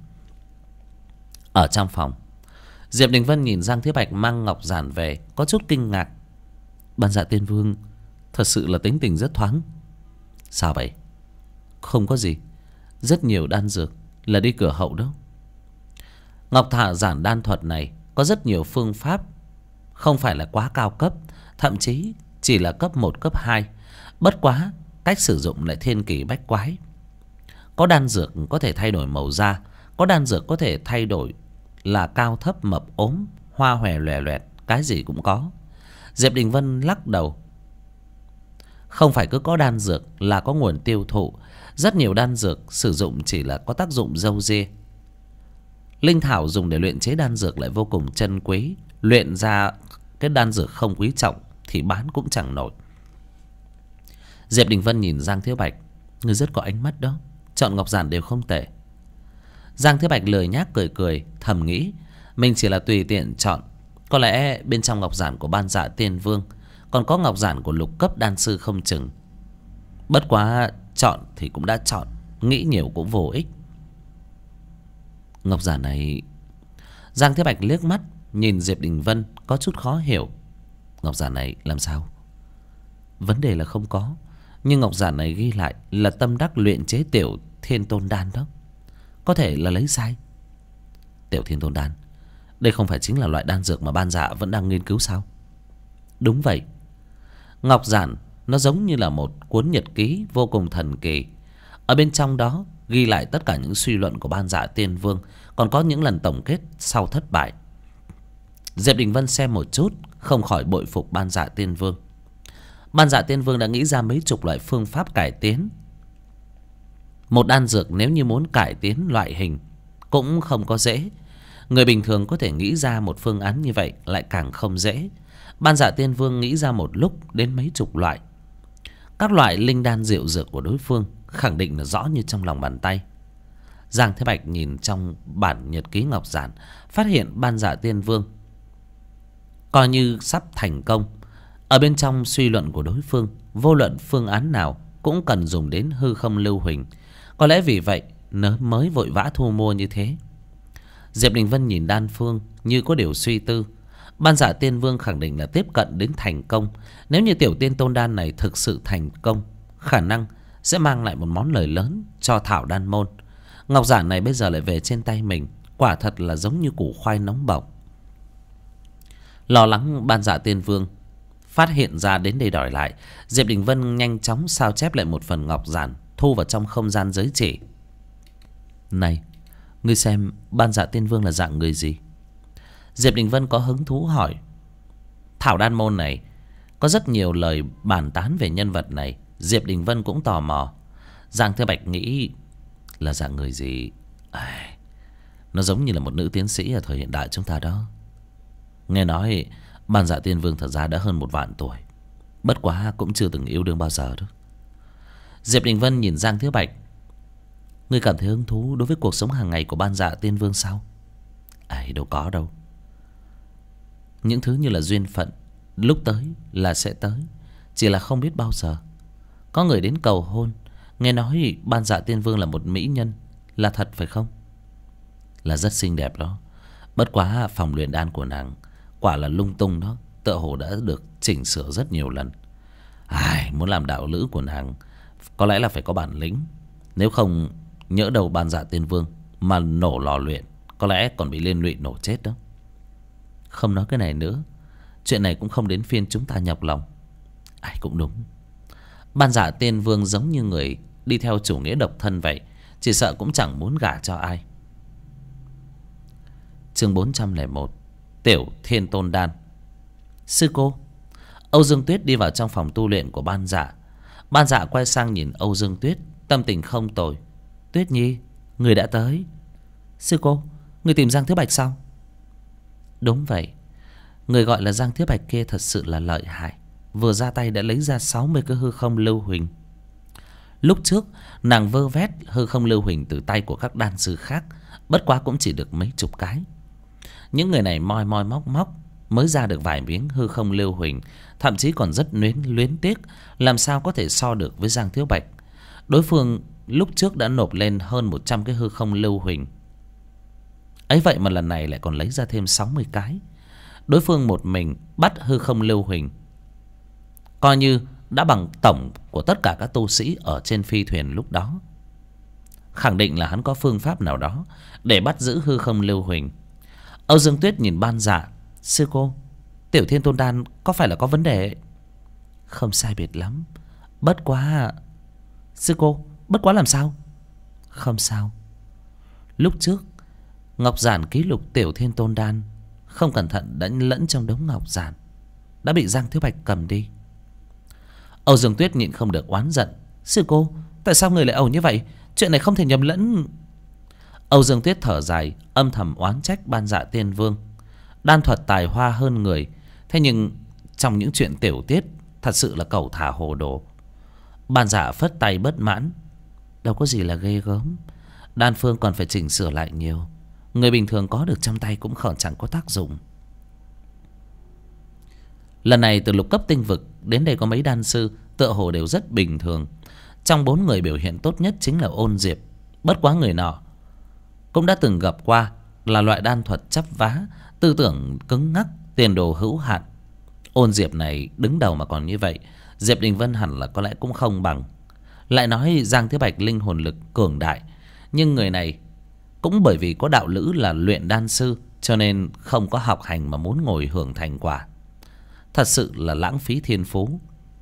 Ở trong phòng, Diệp Đình Vân nhìn Giang Thế Bạch mang ngọc giản về, có chút kinh ngạc. Ban Dạ Tiên Vương thật sự là tính tình rất thoáng. Sao vậy? Không có gì, rất nhiều đan dược là đi cửa hậu đó. Ngọc thả giản đan thuật này có rất nhiều phương pháp, không phải là quá cao cấp, thậm chí chỉ là cấp 1, cấp 2. Bất quá cách sử dụng lại thiên kỳ bách quái. Có đan dược có thể thay đổi màu da, có đan dược có thể thay đổi là cao thấp mập ốm, hoa hòe loè loẹt, cái gì cũng có. Diệp Đình Vân lắc đầu. Không phải cứ có đan dược là có nguồn tiêu thụ. Rất nhiều đan dược sử dụng chỉ là có tác dụng râu ria. Linh thảo dùng để luyện chế đan dược lại vô cùng chân quý. Luyện ra cái đan dược không quý trọng thì bán cũng chẳng nổi. Diệp Đình Vân nhìn Giang Thiếu Bạch. Người rất có ánh mắt đó, chọn ngọc giản đều không tệ. Giang Thiếu Bạch lười nhác cười cười, thầm nghĩ mình chỉ là tùy tiện chọn. Có lẽ bên trong ngọc giản của Ban Dạ Tiên Vương còn có ngọc giản của lục cấp đan sư không chừng. Bất quá chọn thì cũng đã chọn, nghĩ nhiều cũng vô ích. Ngọc giản này... Giang Thế Bạch liếc mắt nhìn Diệp Đình Vân, có chút khó hiểu. Ngọc giản này làm sao? Vấn đề là không có, nhưng ngọc giản này ghi lại là tâm đắc luyện chế tiểu thiên tôn đan đó. Có thể là lấy sai. Tiểu thiên tôn đan, Đây không phải chính là loại đan dược mà Ban Dạ vẫn đang nghiên cứu sao? Đúng vậy. Ngọc giản nó giống như là một cuốn nhật ký vô cùng thần kỳ. Ở bên trong đó ghi lại tất cả những suy luận của Ban Dạ Tiên Vương, còn có những lần tổng kết sau thất bại. Diệp Đình Vân xem một chút, không khỏi bội phục Ban Dạ Tiên Vương. Ban Dạ Tiên Vương đã nghĩ ra mấy chục loại phương pháp cải tiến. Một đan dược nếu như muốn cải tiến loại hình cũng không có dễ. Người bình thường có thể nghĩ ra một phương án như vậy lại càng không dễ. Ban Dạ Tiên Vương nghĩ ra một lúc đến mấy chục loại. Các loại linh đan diệu dược của đối phương khẳng định là rõ như trong lòng bàn tay. Giang Thế Bạch nhìn trong bản nhật ký ngọc giản, phát hiện Ban Dạ Tiên Vương coi như sắp thành công. Ở bên trong suy luận của đối phương, vô luận phương án nào cũng cần dùng đến hư không lưu huỳnh. Có lẽ vì vậy nó mới vội vã thu mua như thế. Diệp Đình Vân nhìn đan phương như có điều suy tư. Ban Dạ Tiên Vương khẳng định là tiếp cận đến thành công. Nếu như tiểu tiên tôn đan này thực sự thành công, khả năng sẽ mang lại một món lời lớn cho Thảo Đan Môn. Ngọc giản này bây giờ lại về trên tay mình, quả thật là giống như củ khoai nóng bỏng. Lo lắng Ban Dạ Tiên Vương phát hiện ra đến đây đòi lại, Diệp Đình Vân nhanh chóng sao chép lại một phần ngọc giản, thu vào trong không gian giới chỉ. Này, ngươi xem Ban Dạ Tiên Vương là dạng người gì? Diệp Đình Vân có hứng thú hỏi. Thảo Đan Môn này có rất nhiều lời bàn tán về nhân vật này. Diệp Đình Vân cũng tò mò. Giang Thế Bạch nghĩ là dạng người gì? Nó giống như là một nữ tiến sĩ ở thời hiện đại chúng ta đó. Nghe nói Ban Dạ Tiên Vương thật ra đã hơn 1.000 tuổi, bất quá cũng chưa từng yêu đương bao giờ đó. Diệp Đình Vân nhìn Giang Thế Bạch. Ngươi cảm thấy hứng thú đối với cuộc sống hàng ngày của Ban Dạ Tiên Vương sao? Đâu có đâu. Những thứ như là duyên phận, lúc tới là sẽ tới, chỉ là không biết bao giờ. Có người đến cầu hôn. Nghe nói Ban Dạ Tiên Vương là một mỹ nhân, là thật phải không? Là rất xinh đẹp đó. Bất quá phòng luyện đan của nàng quả là lung tung đó, tựa hồ đã được chỉnh sửa rất nhiều lần. Muốn làm đạo lữ của nàng có lẽ là phải có bản lĩnh. Nếu không nhỡ đầu Ban Dạ Tiên Vương mà nổ lò luyện, có lẽ còn bị liên lụy nổ chết đó. Không nói cái này nữa, chuyện này cũng không đến phiên chúng ta nhọc lòng. Cũng đúng. Ban Dạ Tiên Vương giống như người đi theo chủ nghĩa độc thân vậy, chỉ sợ cũng chẳng muốn gả cho ai. Chương 401, Tiểu Thiên Tôn Đan. Sư cô. Âu Dương Tuyết đi vào trong phòng tu luyện của Ban Dạ. Ban Dạ quay sang nhìn Âu Dương Tuyết, tâm tình không tồi. Tuyết Nhi, người đã tới. Sư cô, người tìm Giang Thứ Bạch sao? Đúng vậy. Người gọi là Giang Thứ Bạch kia thật sự là lợi hại, vừa ra tay đã lấy ra 60 cái hư không lưu huỳnh. Lúc trước nàng vơ vét hư không lưu huỳnh từ tay của các đan sư khác, bất quá cũng chỉ được mấy chục cái. Những người này moi moi móc móc mới ra được vài miếng hư không lưu huỳnh, thậm chí còn rất luyến tiếc, làm sao có thể so được với Giang Thiếu Bạch. Đối phương lúc trước đã nộp lên hơn 100 cái hư không lưu huỳnh, ấy vậy mà lần này lại còn lấy ra thêm 60 cái. Đối phương một mình bắt hư không lưu huỳnh, coi như đã bằng tổng của tất cả các tu sĩ ở trên phi thuyền lúc đó. Khẳng định là hắn có phương pháp nào đó để bắt giữ hư không lưu huỳnh. Âu Dương Tuyết nhìn Ban Dạ. Sư cô, Tiểu Thiên Tôn Đan có phải là có vấn đề? Không sai biệt lắm. Bất quá... Sư cô, bất quá làm sao? Không sao. Lúc trước ngọc giản ký lục Tiểu Thiên Tôn Đan không cẩn thận đã lẫn trong đống ngọc giản, đã bị Giang Thiếu Bạch cầm đi. Âu Dương Tuyết nhịn không được oán giận. Sư cô, tại sao người lại ẩu như vậy? Chuyện này không thể nhầm lẫn. Âu Dương Tuyết thở dài, âm thầm oán trách Ban Dạ Tiên Vương. Đan thuật tài hoa hơn người, thế nhưng trong những chuyện tiểu tiết thật sự là cẩu thả hồ đồ. Ban Dạ phất tay bất mãn. Đâu có gì là ghê gớm, đan phương còn phải chỉnh sửa lại nhiều. Người bình thường có được trong tay cũng chẳng có tác dụng. Lần này từ lục cấp tinh vực đến đây có mấy đan sư tựa hồ đều rất bình thường. Trong 4 người biểu hiện tốt nhất chính là Ôn Diệp. Bất quá người nọ cũng đã từng gặp qua, là loại đan thuật chắp vá, tư tưởng cứng ngắc, tiền đồ hữu hạn. Ôn Diệp này đứng đầu mà còn như vậy, Diệp Đình Vân hẳn là có lẽ cũng không bằng. Lại nói Giang Thế Bạch linh hồn lực cường đại, nhưng người này cũng bởi vì có đạo lữ là luyện đan sư cho nên không có học hành mà muốn ngồi hưởng thành quả. Thật sự là lãng phí thiên phú.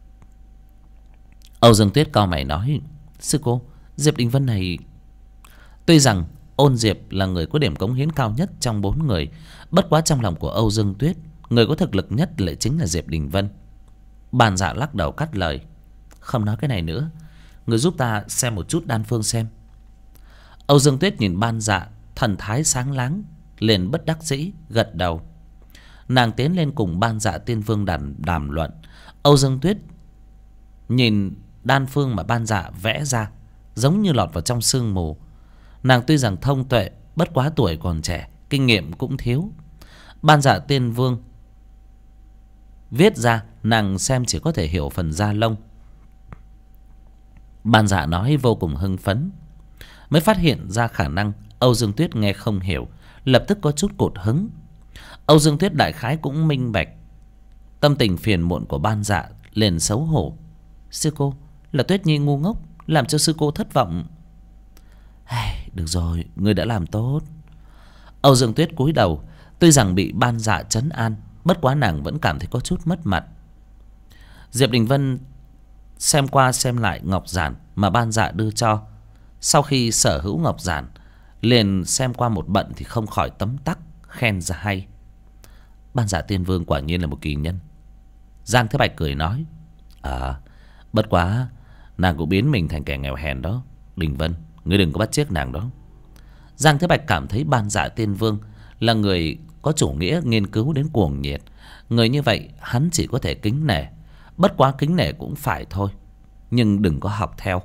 Âu Dương Tuyết cau mày nói: sư cô, Diệp Đình Vân này... Tuy rằng Ôn Diệp là người có điểm cống hiến cao nhất trong 4 người, bất quá trong lòng của Âu Dương Tuyết, người có thực lực nhất lại chính là Diệp Đình Vân. Bàn Dạ lắc đầu cắt lời: không nói cái này nữa, người giúp ta xem một chút đan phương xem. Âu Dương Tuyết nhìn Ban Dạ thần thái sáng láng, liền bất đắc dĩ gật đầu. Nàng tiến lên cùng Ban Dạ Tiên Vương đàm luận. Âu Dương Tuyết nhìn đan phương mà Ban Dạ vẽ ra giống như lọt vào trong sương mù. Nàng tuy rằng thông tuệ, bất quá tuổi còn trẻ, kinh nghiệm cũng thiếu. Ban Dạ Tiên Vương viết ra, nàng xem chỉ có thể hiểu phần da lông. Ban Dạ nói vô cùng hưng phấn, mới phát hiện ra khả năng Âu Dương Tuyết nghe không hiểu, lập tức có chút cột hứng. Âu Dương Tuyết đại khái cũng minh bạch tâm tình phiền muộn của Ban Dạ, liền xấu hổ: sư cô, là Tuyết Nhi ngu ngốc, làm cho sư cô thất vọng. Được rồi, ngươi đã làm tốt. Âu Dương Tuyết cúi đầu. Tuy rằng bị Ban Dạ trấn an, bất quá nàng vẫn cảm thấy có chút mất mặt. Diệp Đình Vân xem qua xem lại ngọc giản mà Ban Dạ đưa cho. Sau khi sở hữu ngọc giản, liền xem qua một bận thì không khỏi tấm tắc khen ra hay: Ban Dạ Tiên Vương quả nhiên là một kỳ nhân. Giang Thế Bạch cười nói: bất quá nàng cũng biến mình thành kẻ nghèo hèn đó. Đình Vân, ngươi đừng có bắt chước nàng đó. Giang Thế Bạch cảm thấy Ban Dạ Tiên Vương là người có chủ nghĩa nghiên cứu đến cuồng nhiệt. Người như vậy hắn chỉ có thể kính nể. Bất quá kính nể cũng phải thôi, nhưng đừng có học theo.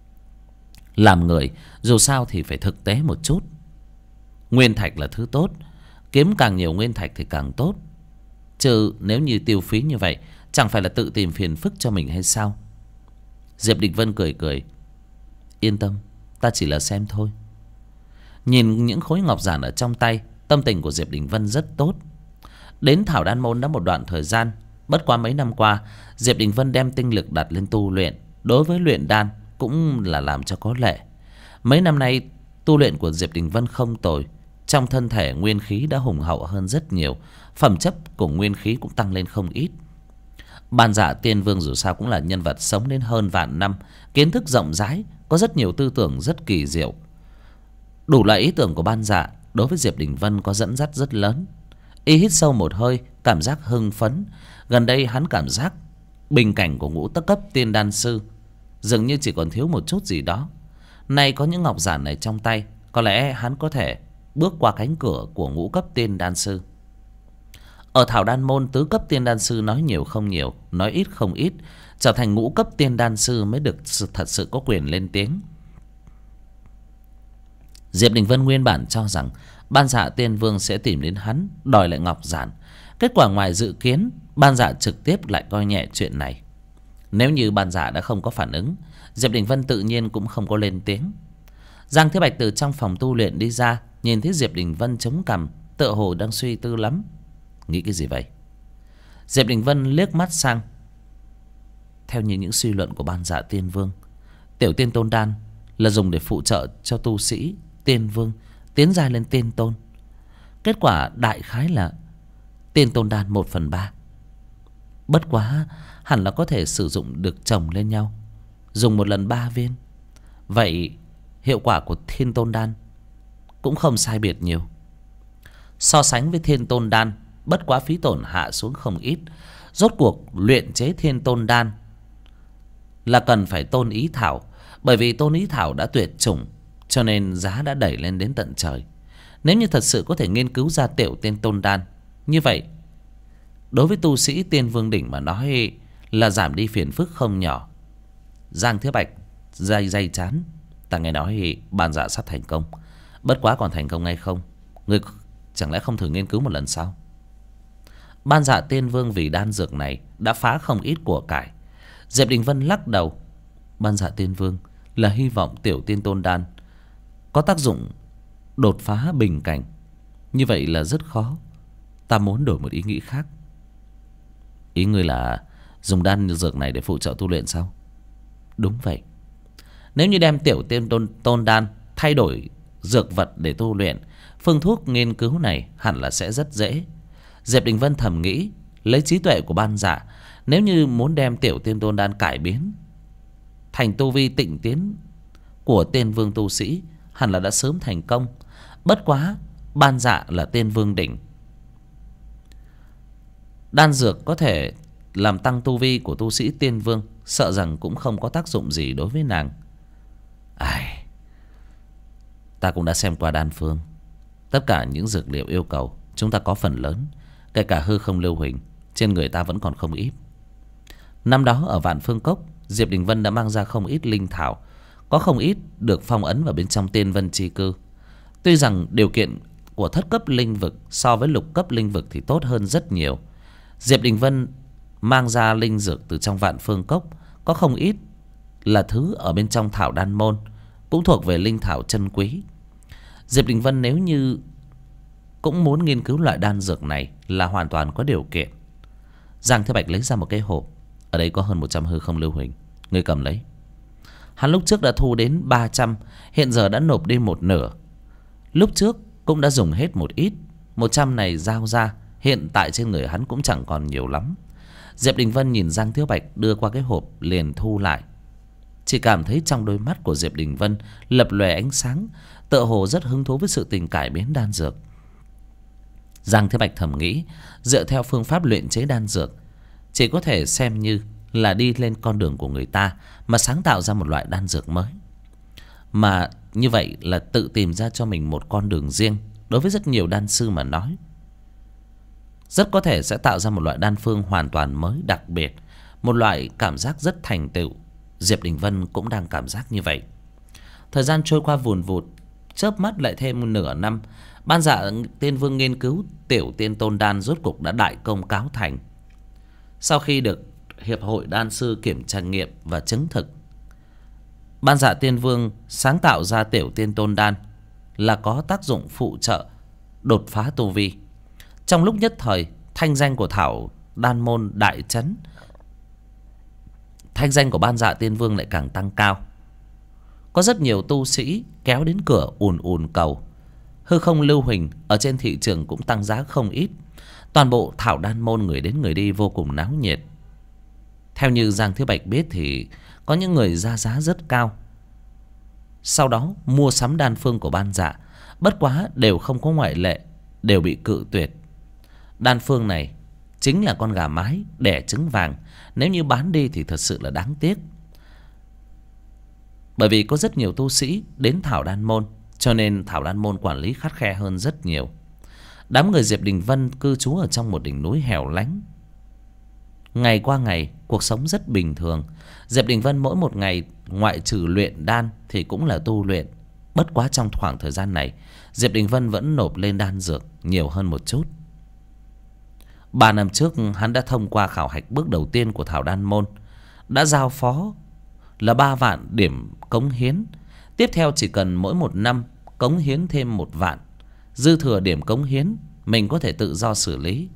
Làm người dù sao thì phải thực tế một chút. Nguyên thạch là thứ tốt, kiếm càng nhiều nguyên thạch thì càng tốt. Chứ nếu như tiêu phí như vậy, chẳng phải là tự tìm phiền phức cho mình hay sao? Diệp Đình Vân cười cười: yên tâm, ta chỉ là xem thôi. Nhìn những khối ngọc giản ở trong tay, tâm tình của Diệp Đình Vân rất tốt. Đến Thảo Đan Môn đã một đoạn thời gian, bất quá mấy năm qua, Diệp Đình Vân đem tinh lực đặt lên tu luyện. Đối với luyện đan cũng là làm cho có lệ. Mấy năm nay tu luyện của Diệp Đình Vân không tồi. Trong thân thể nguyên khí đã hùng hậu hơn rất nhiều, phẩm chất của nguyên khí cũng tăng lên không ít. Ban Dạ Tiên Vương dù sao cũng là nhân vật sống đến hơn vạn năm, kiến thức rộng rãi, có rất nhiều tư tưởng rất kỳ diệu. Đủ loại ý tưởng của Ban Dạ đối với Diệp Đình Vân có dẫn dắt rất lớn. Y hít sâu một hơi, cảm giác hưng phấn. Gần đây hắn cảm giác bình cảnh của ngũ tấc cấp tiên đan sư dường như chỉ còn thiếu một chút gì đó. Nay có những ngọc giản này trong tay, có lẽ hắn có thể bước qua cánh cửa của ngũ cấp tiên đan sư. Ở Thảo Đan Môn, tứ cấp tiên đan sư nói nhiều không nhiều, nói ít không ít. Trở thành ngũ cấp tiên đan sư mới được thật sự có quyền lên tiếng. Diệp Đình Vân nguyên bản cho rằng Ban Dạ Tiên Vương sẽ tìm đến hắn đòi lại ngọc giản. Kết quả ngoài dự kiến, Ban Dạ trực tiếp lại coi nhẹ chuyện này. Nếu như Ban Dạ đã không có phản ứng, Diệp Đình Vân tự nhiên cũng không có lên tiếng. Giang Thế Bạch từ trong phòng tu luyện đi ra, nhìn thấy Diệp Đình Vân chống cằm, tựa hồ đang suy tư lắm. Nghĩ cái gì vậy? Diệp Đình Vân liếc mắt sang. Theo như những suy luận của Ban Dạ Tiên Vương, tiểu tiên tôn đan là dùng để phụ trợ cho tu sĩ tiên vương tiến giai lên tiên tôn. Kết quả đại khái là tiên tôn đan 1/3. Bất quá hẳn là có thể sử dụng được chồng lên nhau, dùng một lần 3 viên. Vậy hiệu quả của thiên tôn đan cũng không sai biệt nhiều. So sánh với thiên tôn đan, bất quá phí tổn hạ xuống không ít. Rốt cuộc luyện chế thiên tôn đan là cần phải tôn ý thảo. Bởi vì tôn ý thảo đã tuyệt chủng, cho nên giá đã đẩy lên đến tận trời. Nếu như thật sự có thể nghiên cứu ra tiểu tiên tôn đan, như vậy đối với tu sĩ tiên vương đỉnh mà nói là giảm đi phiền phức không nhỏ. Giang Thế Bạch day chán. Ta nghe nói Ban Dạ sắp thành công. Bất quá còn thành công hay không, ngươi chẳng lẽ không thử nghiên cứu một lần sao? Ban Dạ Tiên Vương vì đan dược này đã phá không ít của cải. Diệp Đình Vân lắc đầu. Ban Dạ Tiên Vương là hy vọng tiểu tiên tôn đan có tác dụng đột phá bình cảnh. Như vậy là rất khó. Ta muốn đổi một ý nghĩ khác. Ý ngươi là dùng đan dược này để phụ trợ tu luyện sao? Đúng vậy. Nếu như đem tiểu tiên tôn đan thay đổi dược vật để tu luyện, phương thuốc nghiên cứu này hẳn là sẽ rất dễ. Diệp Đình Vân thầm nghĩ, lấy trí tuệ của Ban Dạ, nếu như muốn đem Tiểu Tiên Tôn Đan cải biến thành tu vi tịnh tiến của Tiên Vương tu sĩ, hẳn là đã sớm thành công. Bất quá Ban Dạ là Tiên Vương đỉnh, đan dược có thể làm tăng tu vi của tu sĩ Tiên Vương, sợ rằng cũng không có tác dụng gì đối với nàng. Ai, ta cũng đã xem qua đan phương, tất cả những dược liệu yêu cầu chúng ta có phần lớn, kể cả hư không lưu huỳnh trên người ta vẫn còn không ít. Năm đó ở Vạn Phương Cốc, Diệp Đình Vân đã mang ra không ít linh thảo, có không ít được phong ấn vào bên trong Tiên Vân chi cư. Tuy rằng điều kiện của thất cấp linh vực so với lục cấp linh vực thì tốt hơn rất nhiều, Diệp Đình Vân mang ra linh dược từ trong Vạn Phương Cốc có không ít là thứ ở bên trong thảo đan môn, cũng thuộc về linh thảo chân quý. Diệp Đình Vân nếu như cũng muốn nghiên cứu loại đan dược này là hoàn toàn có điều kiện. Giang Thế Bạch lấy ra một cái hộp, ở đây có hơn 100 hư không lưu huỳnh, ngươi cầm lấy. Hắn lúc trước đã thu đến 300, hiện giờ đã nộp đi một nửa. Lúc trước cũng đã dùng hết một ít, 100 này giao ra, hiện tại trên người hắn cũng chẳng còn nhiều lắm. Diệp Đình Vân nhìn Giang Thiếu Bạch đưa qua cái hộp liền thu lại. Chỉ cảm thấy trong đôi mắt của Diệp Đình Vân lập lòe ánh sáng, tựa hồ rất hứng thú với sự tình cải biến đan dược. Giang Thiếu Bạch thầm nghĩ, dựa theo phương pháp luyện chế đan dược, chỉ có thể xem như là đi lên con đường của người ta mà sáng tạo ra một loại đan dược mới. Mà như vậy là tự tìm ra cho mình một con đường riêng. Đối với rất nhiều đan sư mà nói, rất có thể sẽ tạo ra một loại đan phương hoàn toàn mới, đặc biệt, một loại cảm giác rất thành tựu. Diệp Đình Vân cũng đang cảm giác như vậy. Thời gian trôi qua vùn vụt, chớp mắt lại thêm nửa năm. Ban Dạ Tiên Vương nghiên cứu Tiểu Tiên Tôn Đan rốt cục đã đại công cáo thành. Sau khi được Hiệp hội Đan sư kiểm tra nghiệm và chứng thực, Ban Dạ Tiên Vương sáng tạo ra Tiểu Tiên Tôn Đan là có tác dụng phụ trợ đột phá tu vi. Trong lúc nhất thời, thanh danh của thảo đan môn đại chấn, thanh danh của Ban Dạ Tiên Vương lại càng tăng cao. Có rất nhiều tu sĩ kéo đến cửa ùn ùn cầu. Hư không lưu huỳnh ở trên thị trường cũng tăng giá không ít. Toàn bộ thảo đan môn người đến người đi vô cùng náo nhiệt. Theo như Giang Thiếu Bạch biết thì có những người ra giá rất cao, sau đó mua sắm đan phương của Ban Dạ. Bất quá đều không có ngoại lệ, đều bị cự tuyệt. Đan phương này chính là con gà mái đẻ trứng vàng, nếu như bán đi thì thật sự là đáng tiếc. Bởi vì có rất nhiều tu sĩ đến thảo đan môn, cho nên thảo đan môn quản lý khắt khe hơn rất nhiều. Đám người Diệp Đình Vân cư trú ở trong một đỉnh núi hẻo lánh. Ngày qua ngày, cuộc sống rất bình thường. Diệp Đình Vân mỗi một ngày ngoại trừ luyện đan thì cũng là tu luyện. Bất quá trong khoảng thời gian này, Diệp Đình Vân vẫn nộp lên đan dược nhiều hơn một chút. 3 năm trước hắn đã thông qua khảo hạch bước đầu tiên của thảo đan môn, đã giao phó là 3 vạn điểm cống hiến. Tiếp theo chỉ cần mỗi một năm cống hiến thêm 1 vạn, dư thừa điểm cống hiến mình có thể tự do xử lý.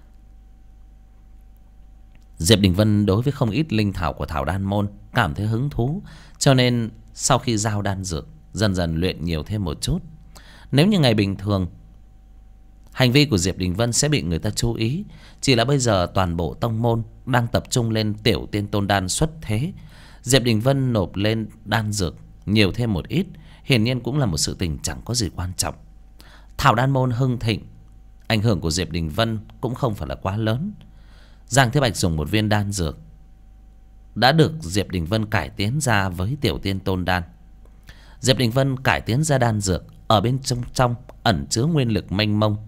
Diệp Đình Vân đối với không ít linh thảo của thảo đan môn cảm thấy hứng thú, cho nên sau khi giao đan dược dần dần luyện nhiều thêm một chút. Nếu như ngày bình thường, hành vi của Diệp Đình Vân sẽ bị người ta chú ý. Chỉ là bây giờ toàn bộ tông môn đang tập trung lên Tiểu Tiên Tôn Đan xuất thế, Diệp Đình Vân nộp lên đan dược nhiều thêm một ít, hiển nhiên cũng là một sự tình chẳng có gì quan trọng. Thảo đan môn hưng thịnh, ảnh hưởng của Diệp Đình Vân cũng không phải là quá lớn. Giang Thế Bạch dùng một viên đan dược đã được Diệp Đình Vân cải tiến ra với Tiểu Tiên Tôn Đan. Diệp Đình Vân cải tiến ra đan dược, ở bên trong ẩn chứa nguyên lực mênh mông,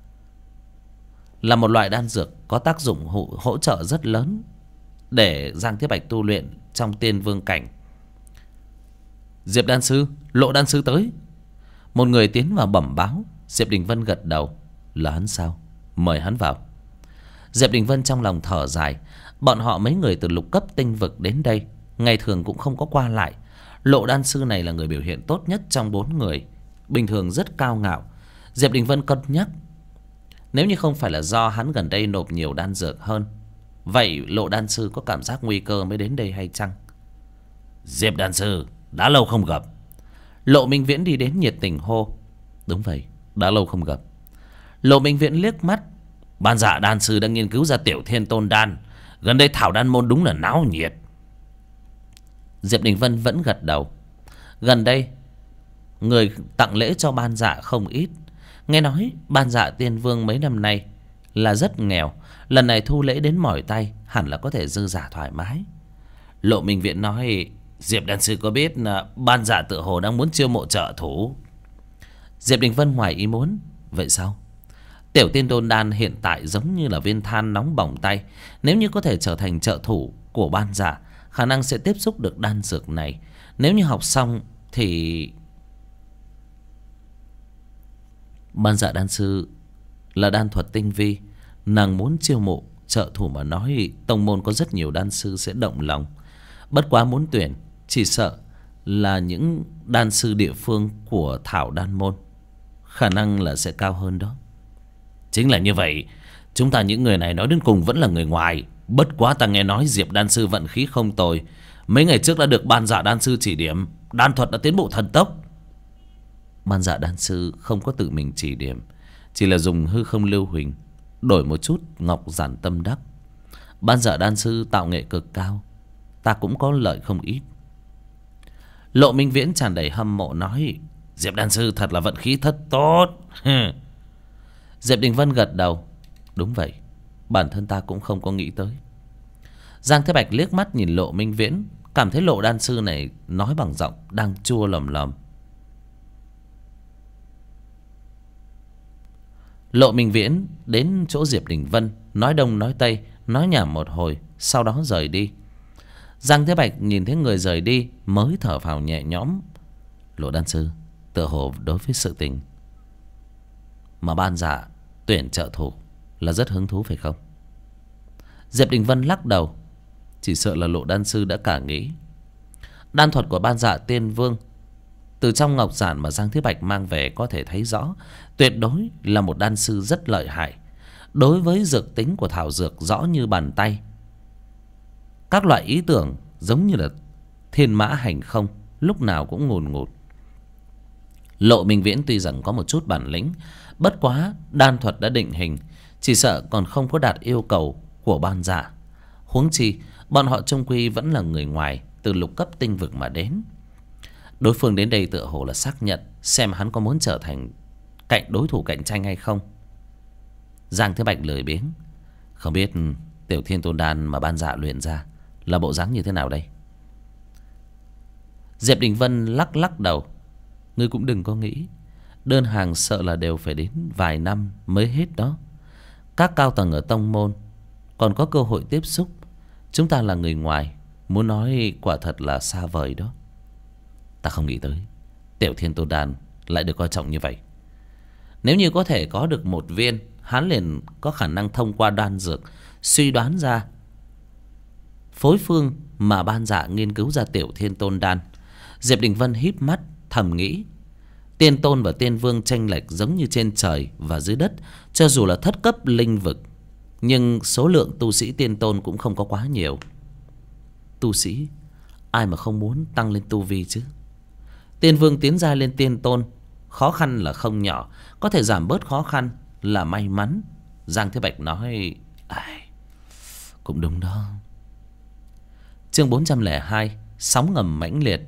là một loại đan dược có tác dụng hỗ trợ rất lớn để Giang Thế Bạch tu luyện trong Tiên Vương cảnh. Diệp đan sư, Lộ đan sư tới. Một người tiến vào bẩm báo. Diệp Đình Vân gật đầu. Là hắn sao? Mời hắn vào. Diệp Đình Vân trong lòng thở dài. Bọn họ mấy người từ lục cấp tinh vực đến đây, ngày thường cũng không có qua lại. Lộ đan sư này là người biểu hiện tốt nhất trong 4 người, bình thường rất cao ngạo. Diệp Đình Vân cân nhắc, nếu như không phải là do hắn gần đây nộp nhiều đan dược hơn, vậy Lộ đan sư có cảm giác nguy cơ mới đến đây hay chăng? Diệp đan sư, đã lâu không gặp. Lộ Minh Viễn đi đến nhiệt tình hô. Đúng vậy, đã lâu không gặp. Lộ Minh Viễn liếc mắt. Ban dạ đan sư đang nghiên cứu ra Tiểu Thiên Tôn Đan. Gần đây thảo đan môn đúng là náo nhiệt. Diệp Đình Vân vẫn gật đầu. Gần đây người tặng lễ cho ban dạ không ít. Nghe nói ban dạ tiên vương mấy năm nay là rất nghèo. Lần này thu lễ đến mỏi tay, hẳn là có thể dư giả thoải mái. Lộ Minh Viễn nói. Diệp đan sư có biết ban dạ tự hồ đang muốn chiêu mộ trợ thủ? Diệp Đình Vân ngoài ý muốn. Vậy sao? Tiểu Tiên Tôn Đan hiện tại giống như là viên than nóng bỏng tay. Nếu như có thể trở thành trợ thủ của ban dạ, khả năng sẽ tiếp xúc được đan dược này. Nếu như học xong thì ban dạ đan sư là đan thuật tinh vi. Nàng muốn chiêu mộ trợ thủ mà nói, tông môn có rất nhiều đan sư sẽ động lòng. Bất quá muốn tuyển chỉ sợ là những đan sư địa phương của thảo đan môn, khả năng là sẽ cao hơn đó. Chính là như vậy. Chúng ta những người này nói đến cùng vẫn là người ngoài. Bất quá ta nghe nói Diệp đan sư vận khí không tồi. Mấy ngày trước đã được ban dạ đan sư chỉ điểm, đan thuật đã tiến bộ thần tốc. Ban dạ đan sư không có tự mình chỉ điểm, chỉ là dùng hư không lưu huỳnh đổi một chút ngọc giản tâm đắc. Ban dạ đan sư tạo nghệ cực cao, ta cũng có lợi không ít. Lộ Minh Viễn tràn đầy hâm mộ nói. Diệp đan sư thật là vận khí thật tốt. Diệp Đình Vân gật đầu. Đúng vậy, bản thân ta cũng không có nghĩ tới. Giang Thế Bạch liếc mắt nhìn Lộ Minh Viễn, cảm thấy Lộ đan sư này nói bằng giọng đang chua lầm lầm. Lộ Minh Viễn đến chỗ Diệp Đình Vân, nói đông nói tây, nói nhảm một hồi, sau đó rời đi. Giang Thế Bạch nhìn thấy người rời đi mới thở phào nhẹ nhõm. Lộ đan sư tựa hồ đối với sự tình mà ban dạ tuyển trợ thủ là rất hứng thú phải không? Diệp Đình Vân lắc đầu. Chỉ sợ là Lộ đan sư đã cả nghĩ. Đan thuật của ban dạ tiên vương từ trong ngọc giản mà Giang Thế Bạch mang về có thể thấy rõ, tuyệt đối là một đan sư rất lợi hại. Đối với dược tính của thảo dược rõ như bàn tay. Các loại ý tưởng giống như là thiên mã hành không, lúc nào cũng ngùn ngụt. Lộ Minh Viễn tuy rằng có một chút bản lĩnh, bất quá đan thuật đã định hình, chỉ sợ còn không có đạt yêu cầu của ban dạ. Huống chi bọn họ chung quy vẫn là người ngoài từ lục cấp tinh vực mà đến. Đối phương đến đây tựa hồ là xác nhận xem hắn có muốn trở thành đối thủ cạnh tranh hay không. Giang Thế Bạch lười biếng. Không biết Tiểu Thiên Tôn Đan mà ban dạ luyện ra là bộ dáng như thế nào đây? Diệp Đình Vân lắc lắc đầu. Ngươi cũng đừng có nghĩ, đơn hàng sợ là đều phải đến vài năm mới hết đó. Các cao tầng ở tông môn còn có cơ hội tiếp xúc, chúng ta là người ngoài, muốn nói quả thật là xa vời đó. Ta không nghĩ tới Tiểu Thiên Tôn Đan lại được coi trọng như vậy. Nếu như có thể có được một viên, hắn liền có khả năng thông qua đan dược suy đoán ra phối phương mà ban dạ nghiên cứu ra Tiểu Thiên Tôn Đan. Diệp Đình Vân híp mắt thầm nghĩ. Tiên tôn và tiên vương chênh lệch giống như trên trời và dưới đất. Cho dù là thất cấp linh vực, nhưng số lượng tu sĩ tiên tôn cũng không có quá nhiều. Tu sĩ, ai mà không muốn tăng lên tu vi chứ? Tiên vương tiến ra lên tiên tôn, khó khăn là không nhỏ. Có thể giảm bớt khó khăn là may mắn. Giang Thế Bạch nói. Cũng đúng đó. Chương 402, sóng ngầm mãnh liệt.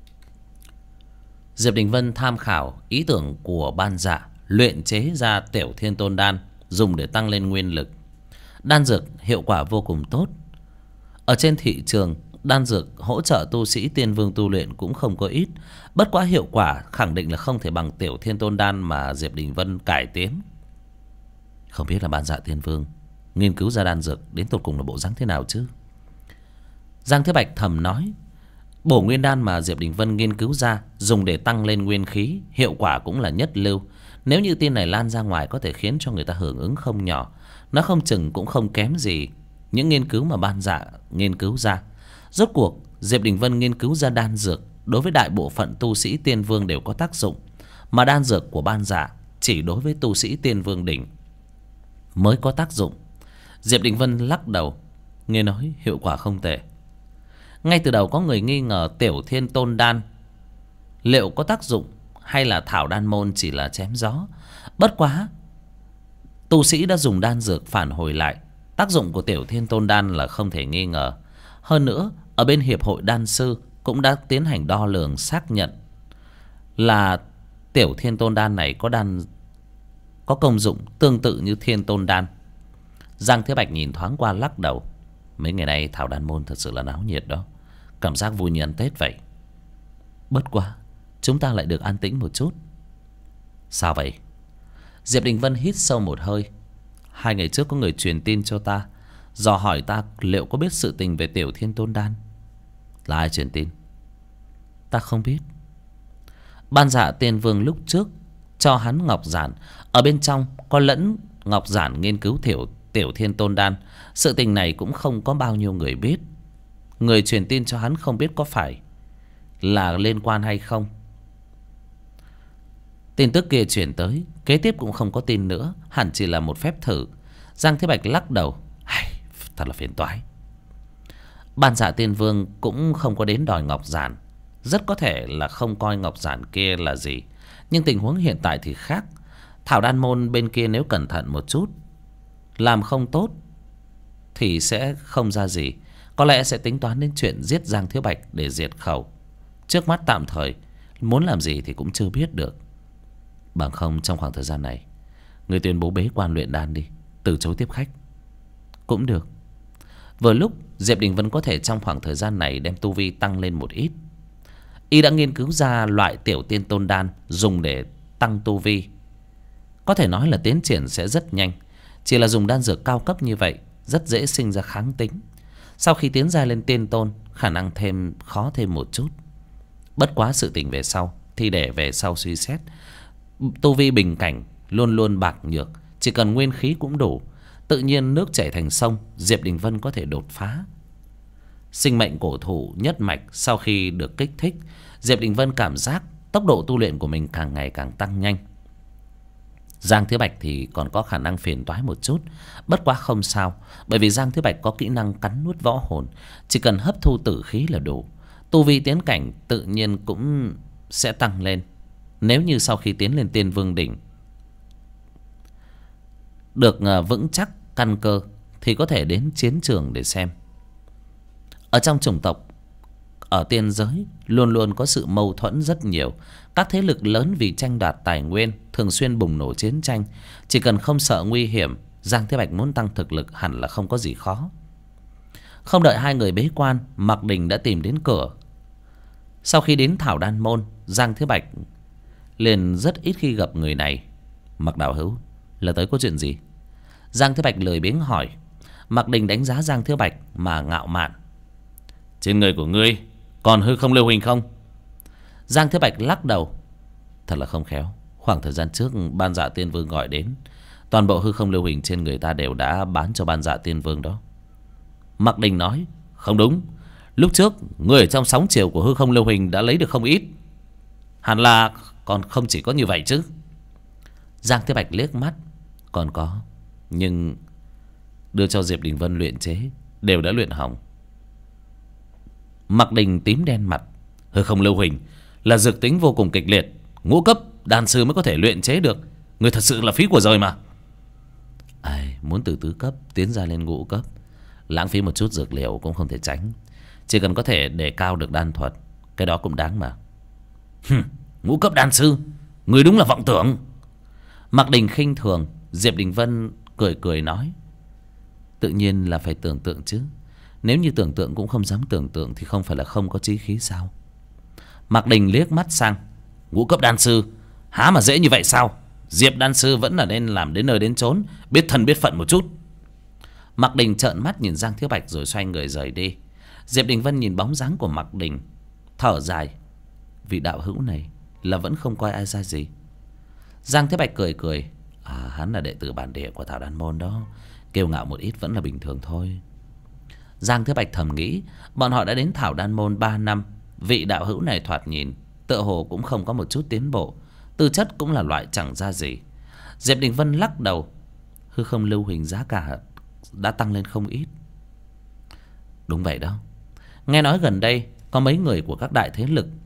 Diệp Đình Vân tham khảo ý tưởng của ban dạ, luyện chế ra Tiểu Thiên Tôn Đan dùng để tăng lên nguyên lực. Đan dược hiệu quả vô cùng tốt. Ở trên thị trường, đan dược hỗ trợ tu sĩ tiên vương tu luyện cũng không có ít. Bất quá hiệu quả khẳng định là không thể bằng Tiểu Thiên Tôn Đan mà Diệp Đình Vân cải tiến. Không biết là ban dạ tiên vương nghiên cứu ra đan dược đến tột cùng là bộ dáng thế nào chứ? Giang Thế Bạch thầm nói. Bổ nguyên đan mà Diệp Đình Vân nghiên cứu ra dùng để tăng lên nguyên khí, hiệu quả cũng là nhất lưu. Nếu như tin này lan ra ngoài có thể khiến cho người ta hưởng ứng không nhỏ. Nó không chừng cũng không kém gì những nghiên cứu mà ban dạ nghiên cứu ra. Rốt cuộc Diệp Đình Vân nghiên cứu ra đan dược đối với đại bộ phận tu sĩ tiên vương đều có tác dụng, mà đan dược của ban dạ chỉ đối với tu sĩ tiên vương đỉnh mới có tác dụng. Diệp Đình Vân lắc đầu. Nghe nói hiệu quả không tệ. Ngay từ đầu có người nghi ngờ Tiểu Thiên Tôn Đan liệu có tác dụng hay là thảo đan môn chỉ là chém gió. Bất quá tu sĩ đã dùng đan dược phản hồi lại, tác dụng của Tiểu Thiên Tôn Đan là không thể nghi ngờ. Hơn nữa ở bên hiệp hội đan sư cũng đã tiến hành đo lường xác nhận là Tiểu Thiên Tôn Đan này có công dụng tương tự như Thiên Tôn Đan. Giang Thế Bạch nhìn thoáng qua lắc đầu. Mấy ngày nay thảo đan môn thật sự là náo nhiệt đó, cảm giác vui như ăn Tết vậy. Bất quá chúng ta lại được an tĩnh một chút. Sao vậy? Diệp Đình Vân hít sâu một hơi. 2 ngày trước có người truyền tin cho ta, dò hỏi ta liệu có biết sự tình về Tiểu Thiên Tôn Đan. Là ai truyền tin? Ta không biết. Ban Dạ Tiên Vương lúc trước cho hắn ngọc giản, ở bên trong có lẫn ngọc giản nghiên cứu Tiểu Thiên Tôn Đan. Sự tình này cũng không có bao nhiêu người biết. Người truyền tin cho hắn không biết có phải là liên quan hay không. Tin tức kia chuyển tới, kế tiếp cũng không có tin nữa, hẳn chỉ là một phép thử. Giang Thế Bạch lắc đầu. Thật là phiền toái. Ban Dạ Tiên Vương cũng không có đến đòi ngọc giản, rất có thể là không coi ngọc giản kia là gì. Nhưng tình huống hiện tại thì khác. Thảo đan môn bên kia nếu cẩn thận một chút, làm không tốt thì sẽ không ra gì. Có lẽ sẽ tính toán đến chuyện giết Giang Thiếu Bạch để diệt khẩu. Trước mắt tạm thời muốn làm gì thì cũng chưa biết được. Bằng không trong khoảng thời gian này người tuyên bố bế quan luyện đan đi, từ chối tiếp khách cũng được. Vừa lúc Diệp Đình Vân có thể trong khoảng thời gian này đem tu vi tăng lên một ít. Y đã nghiên cứu ra loại Tiểu Tiên Tôn Đan dùng để tăng tu vi. Có thể nói là tiến triển sẽ rất nhanh. Chỉ là dùng đan dược cao cấp như vậy rất dễ sinh ra kháng tính. Sau khi tiến giai lên tiên tôn, khả năng khó thêm một chút. Bất quá sự tình về sau thì để về sau suy xét. Tu vi bình cảnh luôn luôn bạc nhược, chỉ cần nguyên khí cũng đủ. Tự nhiên nước chảy thành sông, Diệp Đình Vân có thể đột phá. Sinh mệnh cổ thụ nhất mạch sau khi được kích thích, Diệp Đình Vân cảm giác tốc độ tu luyện của mình càng ngày càng tăng nhanh. Giang Thế Bạch thì còn có khả năng phiền toái một chút. Bất quá không sao, bởi vì Giang Thế Bạch có kỹ năng cắn nuốt võ hồn, chỉ cần hấp thu tử khí là đủ. Tu vi tiến cảnh tự nhiên cũng sẽ tăng lên. Nếu như sau khi tiến lên Tiên Vương đỉnh được vững chắc căn cơ thì có thể đến chiến trường để xem. Ở trong chủng tộc, ở tiên giới luôn luôn có sự mâu thuẫn rất nhiều. Các thế lực lớn vì tranh đoạt tài nguyên thường xuyên bùng nổ chiến tranh. Chỉ cần không sợ nguy hiểm, Giang Thế Bạch muốn tăng thực lực hẳn là không có gì khó. Không đợi hai người bế quan, Mạc Đình đã tìm đến cửa. Sau khi đến Thảo Đan Môn, Giang Thế Bạch liền rất ít khi gặp người này. Mạc đạo hữu, là tới có chuyện gì? Giang Thế Bạch lười biếng hỏi. Mạc Đình đánh giá Giang Thế Bạch mà ngạo mạn. Trên người của ngươi còn hư không lưu huỳnh không? Giang Thế Bạch lắc đầu. Thật là không khéo, khoảng thời gian trước Ban Dạ Tiên Vương gọi đến, toàn bộ hư không lưu huỳnh trên người ta đều đã bán cho Ban Dạ Tiên Vương đó. Mạc Đình nói. Không đúng, lúc trước ngươi ở trong sóng chiều của hư không lưu huỳnh đã lấy được không ít. Hẳn là còn không chỉ có như vậy chứ. Giang Thế Bạch liếc mắt. Còn có, nhưng đưa cho Diệp Đình Vân luyện chế đều đã luyện hỏng. Mạc Đình tím đen mặt. Hư không lưu huỳnh là dược tính vô cùng kịch liệt, ngũ cấp đan sư mới có thể luyện chế được. Người thật sự là phí của trời mà. Ai, muốn từ tứ cấp tiến ra lên ngũ cấp, lãng phí một chút dược liệu cũng không thể tránh. Chỉ cần có thể đề cao được đan thuật, cái đó cũng đáng mà. Ngũ cấp đan sư, người đúng là vọng tưởng. Mạc Đình khinh thường. Diệp Đình Vân cười cười nói. Tự nhiên là phải tưởng tượng chứ. Nếu như tưởng tượng cũng không dám tưởng tượng thì không phải là không có chí khí sao? Mạc Đình liếc mắt sang. Ngũ cấp đan sư há mà dễ như vậy sao? Diệp đan sư vẫn là nên làm đến nơi đến chốn, biết thân biết phận một chút. Mạc Đình trợn mắt nhìn Giang Thiếu Bạch rồi xoay người rời đi. Diệp Đình Vân nhìn bóng dáng của Mạc Đình, thở dài. Vị đạo hữu này là vẫn không coi ai ra gì. Giang Thiếu Bạch cười cười. Hắn là đệ tử bản địa của Thảo Đan Môn đó, kiêu ngạo một ít vẫn là bình thường thôi. Giang Thiếu Bạch thầm nghĩ, bọn họ đã đến Thảo Đan Môn 3 năm. Vị đạo hữu này thoạt nhìn tựa hồ cũng không có một chút tiến bộ, tư chất cũng là loại chẳng ra gì. Diệp Đình Vân lắc đầu. Hư không lưu huỳnh giá cả đã tăng lên không ít. Đúng vậy đó. Nghe nói gần đây có mấy người của các đại thế lực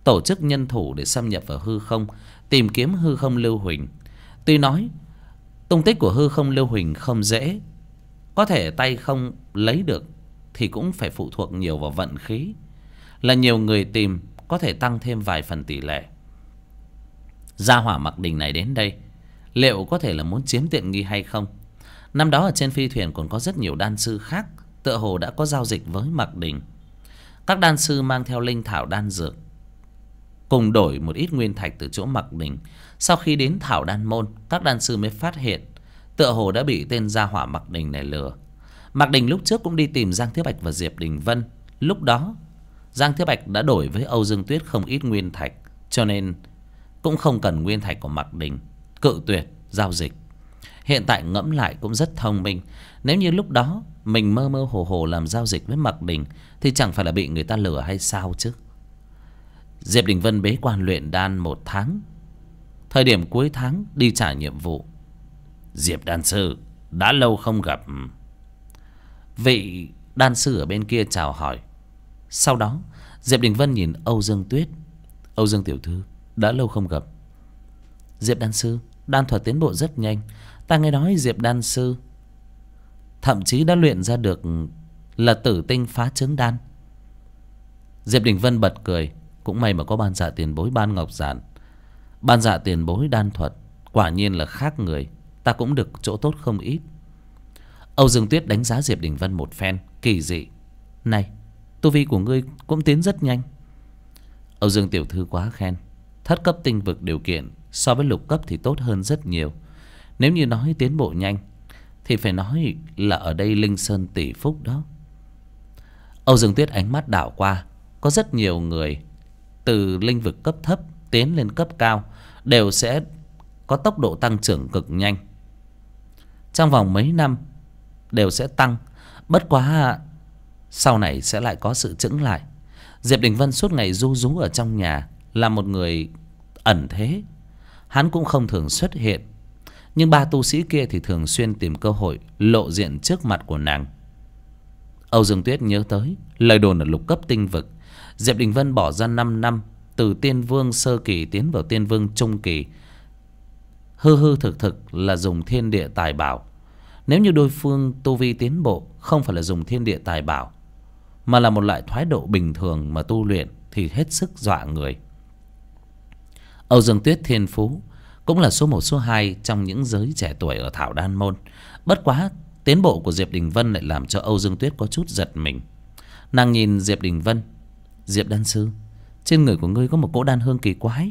tổ chức nhân thủ để xâm nhập vào hư không, tìm kiếm hư không lưu huỳnh. Tuy nói tung tích của hư không lưu huỳnh không dễ, có thể tay không lấy được thì cũng phải phụ thuộc nhiều vào vận khí. Là nhiều người tìm có thể tăng thêm vài phần tỷ lệ. Gia hỏa Mặc Đình này đến đây liệu có thể là muốn chiếm tiện nghi hay không? Năm đó ở trên phi thuyền còn có rất nhiều đan sư khác tựa hồ đã có giao dịch với Mặc Đình. Các đan sư mang theo linh thảo đan dược, cùng đổi một ít nguyên thạch từ chỗ Mặc Đình. Sau khi đến Thảo Đan Môn, các đan sư mới phát hiện tựa hồ đã bị tên gia hỏa Mặc Đình này lừa. Mặc Đình lúc trước cũng đi tìm Giang Thiếu Bạch và Diệp Đình Vân. Lúc đó Giang Thiếu Bạch đã đổi với Âu Dương Tuyết không ít nguyên thạch, cho nên cũng không cần nguyên thạch của Mặc Đình, cự tuyệt giao dịch. Hiện tại ngẫm lại cũng rất thông minh. Nếu như lúc đó mình mơ mơ hồ hồ làm giao dịch với Mặc Đình thì chẳng phải là bị người ta lừa hay sao chứ. Diệp Đình Vân bế quan luyện đan 1 tháng. Thời điểm cuối tháng đi trả nhiệm vụ. Diệp đan sư, đã lâu không gặp. Vị đan sư ở bên kia chào hỏi. Sau đó Diệp Đình Vân nhìn Âu Dương Tuyết. Âu Dương tiểu thư, đã lâu không gặp. Diệp đan sư, đan thuật tiến bộ rất nhanh. Ta nghe nói Diệp đan sư thậm chí đã luyện ra được là tử tinh phá trứng đan. Diệp Đình Vân bật cười. Cũng may mà có Ban Dạ tiền bối Ban Ngọc Giản. Ban Dạ tiền bối đan thuật quả nhiên là khác người, ta cũng được chỗ tốt không ít. Âu Dương Tuyết đánh giá Diệp Đình Vân một phen. Kỳ dị, này, tu vi của ngươi cũng tiến rất nhanh. Âu Dương tiểu thư quá khen. Thất cấp tinh vực điều kiện so với lục cấp thì tốt hơn rất nhiều. Nếu như nói tiến bộ nhanh thì phải nói là ở đây Linh Sơn tỷ phúc đó. Âu Dương Tuyết ánh mắt đảo qua. Có rất nhiều người từ linh vực cấp thấp tiến lên cấp cao đều sẽ có tốc độ tăng trưởng cực nhanh. Trong vòng mấy năm đều sẽ tăng. Bất quá sau này sẽ lại có sự chững lại. Diệp Đình Vân suốt ngày ru rú ở trong nhà, là một người ẩn thế. Hắn cũng không thường xuất hiện. Nhưng ba tu sĩ kia thì thường xuyên tìm cơ hội lộ diện trước mặt của nàng. Âu Dương Tuyết nhớ tới lời đồn ở lục cấp tinh vực, Diệp Đình Vân bỏ ra 5 năm từ tiên vương sơ kỳ tiến vào tiên vương trung kỳ, hư hư thực thực là dùng thiên địa tài bảo. Nếu như đối phương tu vi tiến bộ không phải là dùng thiên địa tài bảo, mà là một loại thái độ bình thường mà tu luyện thì hết sức dọa người. Âu Dương Tuyết thiên phú cũng là số 1 số 2 trong những giới trẻ tuổi ở Thảo Đan Môn. Bất quá tiến bộ của Diệp Đình Vân lại làm cho Âu Dương Tuyết có chút giật mình. Nàng nhìn Diệp Đình Vân. Diệp đan sư, trên người của ngươi có một cỗ đan hương kỳ quái.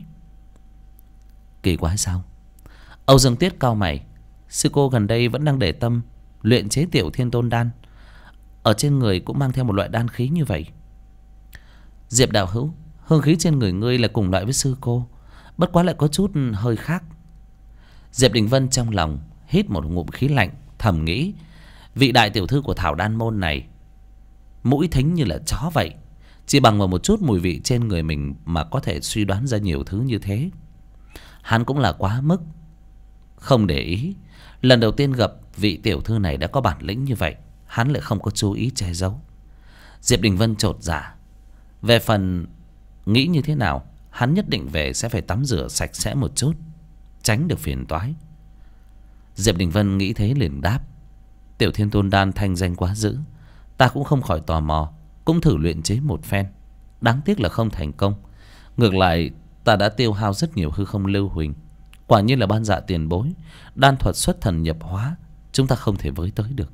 Kỳ quái sao? Âu Dương Tuyết cau mày. Sư cô gần đây vẫn đang để tâm luyện chế tiểu thiên tôn đan. Ở trên người cũng mang theo một loại đan khí như vậy. Diệp đạo hữu, hương khí trên người ngươi là cùng loại với sư cô, bất quá lại có chút hơi khác. Diệp Đình Vân trong lòng hít một ngụm khí lạnh, thầm nghĩ vị đại tiểu thư của Thảo Đan Môn này mũi thính như là chó vậy. Chỉ bằng vào một chút mùi vị trên người mình mà có thể suy đoán ra nhiều thứ như thế. Hắn cũng là quá mức không để ý. Lần đầu tiên gặp vị tiểu thư này đã có bản lĩnh như vậy, hắn lại không có chú ý che giấu. Diệp Đình Vân chột dạ. Về phần nghĩ như thế nào, hắn nhất định về sẽ phải tắm rửa sạch sẽ một chút, tránh được phiền toái. Diệp Đình Vân nghĩ thế liền đáp. Tiểu thiên tôn đan thanh danh quá dữ, ta cũng không khỏi tò mò, cũng thử luyện chế một phen. Đáng tiếc là không thành công. Ngược lại ta đã tiêu hao rất nhiều hư không lưu huỳnh. Quả nhiên là Ban Dạ tiền bối đan thuật xuất thần nhập hóa, chúng ta không thể với tới được.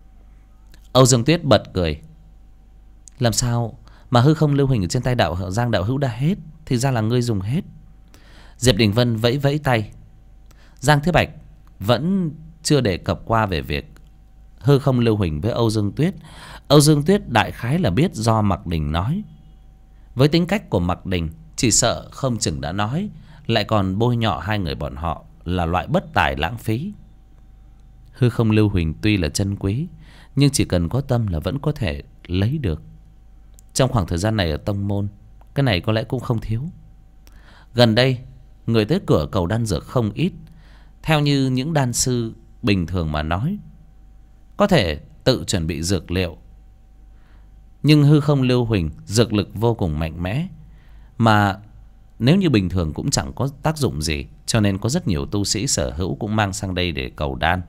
Âu Dương Tuyết bật cười. Làm sao mà hư không lưu huỳnh ở trên tay Giang đạo hữu đã hết, thì ra là ngươi dùng hết. Diệp Đình Vân vẫy vẫy tay. Giang Thế Bạch vẫn chưa đề cập qua về việc hư không lưu huỳnh với Âu Dương Tuyết. Âu Dương Tuyết đại khái là biết do Mặc Đình nói. Với tính cách của Mặc Đình, chỉ sợ không chừng đã nói, lại còn bôi nhọ hai người bọn họ là loại bất tài lãng phí. Hư không lưu huỳnh tuy là chân quý, nhưng chỉ cần có tâm là vẫn có thể lấy được. Trong khoảng thời gian này ở tông môn, cái này có lẽ cũng không thiếu. Gần đây người tới cửa cầu đan dược không ít. Theo như những đan sư bình thường mà nói, có thể tự chuẩn bị dược liệu, nhưng hư không lưu huỳnh dược lực vô cùng mạnh mẽ, mà nếu như bình thường cũng chẳng có tác dụng gì, cho nên có rất nhiều tu sĩ sở hữu cũng mang sang đây để cầu đan.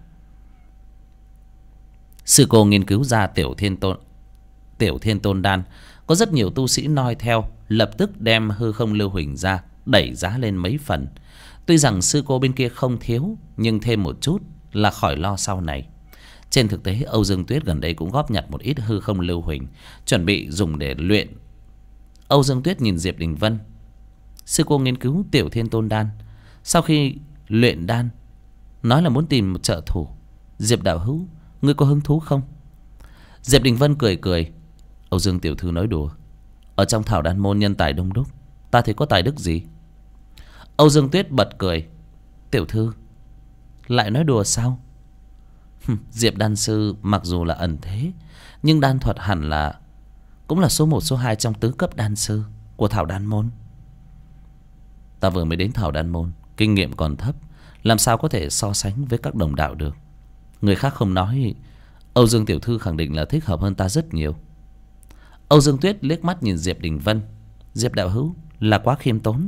Sư cô nghiên cứu ra Tiểu Thiên Tôn đan, có rất nhiều tu sĩ noi theo, lập tức đem hư không lưu huỳnh ra, đẩy giá lên mấy phần. Tuy rằng sư cô bên kia không thiếu, nhưng thêm một chút là khỏi lo sau này. Trên thực tế Âu Dương Tuyết gần đây cũng góp nhặt một ít hư không lưu huỳnh, chuẩn bị dùng để luyện. Âu Dương Tuyết nhìn Diệp Đình Vân. Sư cô nghiên cứu Tiểu Thiên Tôn đan, sau khi luyện đan nói là muốn tìm một trợ thủ. Diệp đạo hữu, ngươi có hứng thú không? Diệp Đình Vân cười cười. Âu Dương tiểu thư nói đùa, ở trong Thảo Đan môn nhân tài đông đúc, ta thấy có tài đức gì? Âu Dương Tuyết bật cười. Tiểu thư lại nói đùa sao? Diệp đan sư mặc dù là ẩn thế, nhưng đan thuật hẳn là cũng là số 1 số 2 trong tứ cấp đan sư của Thảo Đan môn. Ta vừa mới đến Thảo Đan môn, kinh nghiệm còn thấp, làm sao có thể so sánh với các đồng đạo được. Người khác không nói, Âu Dương tiểu thư khẳng định là thích hợp hơn ta rất nhiều. Âu Dương Tuyết liếc mắt nhìn Diệp Đình Vân. Diệp đạo hữu là quá khiêm tốn.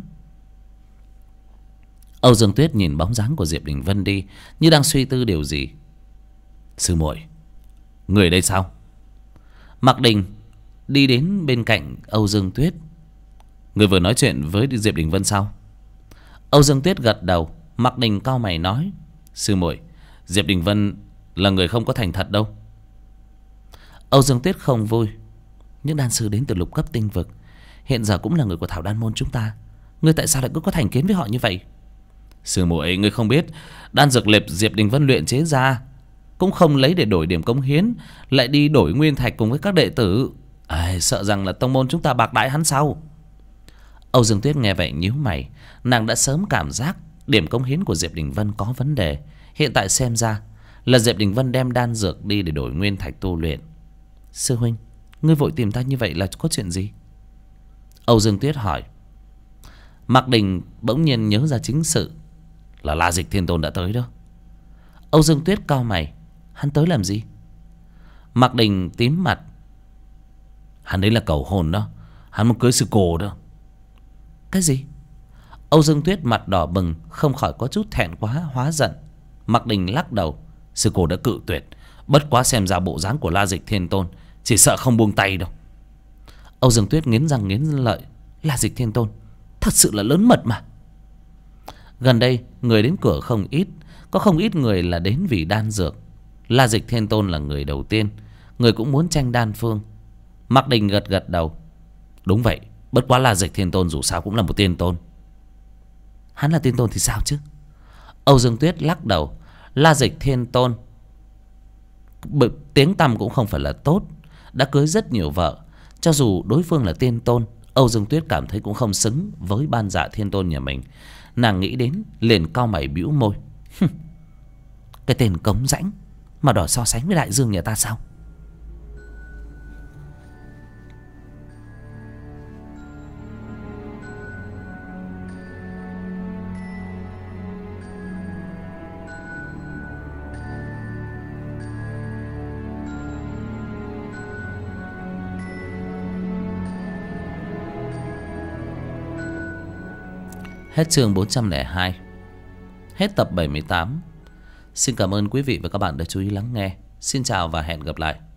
Âu Dương Tuyết nhìn bóng dáng của Diệp Đình Vân đi, như đang suy tư điều gì. Sư muội, người đây sao? Mạc Đình đi đến bên cạnh Âu Dương Tuyết. Người vừa nói chuyện với Diệp Đình Vân sao? Âu Dương Tuyết gật đầu. Mạc Đình cau mày nói. Sư muội, Diệp Đình Vân là người không có thành thật đâu. Âu Dương Tuyết không vui. Những đan sư đến từ lục cấp tinh vực, hiện giờ cũng là người của Thảo Đan môn chúng ta, ngươi tại sao lại cứ có thành kiến với họ như vậy? Sư muội, ngươi không biết đan dược liệp Diệp Đình Vân luyện chế ra cũng không lấy để đổi điểm cống hiến, lại đi đổi nguyên thạch cùng với các đệ tử. Sợ rằng là tông môn chúng ta bạc đãi hắn sao? Âu Dương Tuyết nghe vậy nhíu mày. Nàng đã sớm cảm giác điểm cống hiến của Diệp Đình Vân có vấn đề. Hiện tại xem ra là Diệp Đình Vân đem đan dược đi để đổi nguyên thạch tu luyện. Sư huynh, ngươi vội tìm ta như vậy là có chuyện gì? Âu Dương Tuyết hỏi. Mạc Đình bỗng nhiên nhớ ra chính sự, là La Dịch Thiên Tôn đã tới đó. Âu Dương Tuyết cau mày. Hắn tới làm gì? Mạc Đình tím mặt. Hắn đấy là cầu hôn đó, hắn muốn cưới sư cô đó. Cái gì? Âu Dương Tuyết mặt đỏ bừng, không khỏi có chút thẹn quá hóa giận. Mạc Đình lắc đầu. Sư cô đã cự tuyệt, bất quá xem ra bộ dáng của La Dịch Thiên Tôn chỉ sợ không buông tay đâu. Âu Dương Tuyết nghiến răng nghiến lợi. La Dịch Thiên Tôn thật sự là lớn mật mà. Gần đây người đến cửa không ít, có không ít người là đến vì đan dược. La Dịch Thiên Tôn là người đầu tiên, người cũng muốn tranh đan phương. Mạc Đình gật gật đầu. Đúng vậy, bất quá La Dịch Thiên Tôn dù sao cũng là một tiên tôn. Hắn là tiên tôn thì sao chứ? Âu Dương Tuyết lắc đầu. La Dịch Thiên Tôn tiếng tăm cũng không phải là tốt, đã cưới rất nhiều vợ. Cho dù đối phương là tiên tôn, Âu Dương Tuyết cảm thấy cũng không xứng với Ban Dạ Thiên Tôn nhà mình. Nàng nghĩ đến liền cau mày bĩu môi. Cái tên cống rãnh mà đòi so sánh với đại dương nhà ta sao? Hết chương 402. Hết tập 78. Xin cảm ơn quý vị và các bạn đã chú ý lắng nghe. Xin chào và hẹn gặp lại.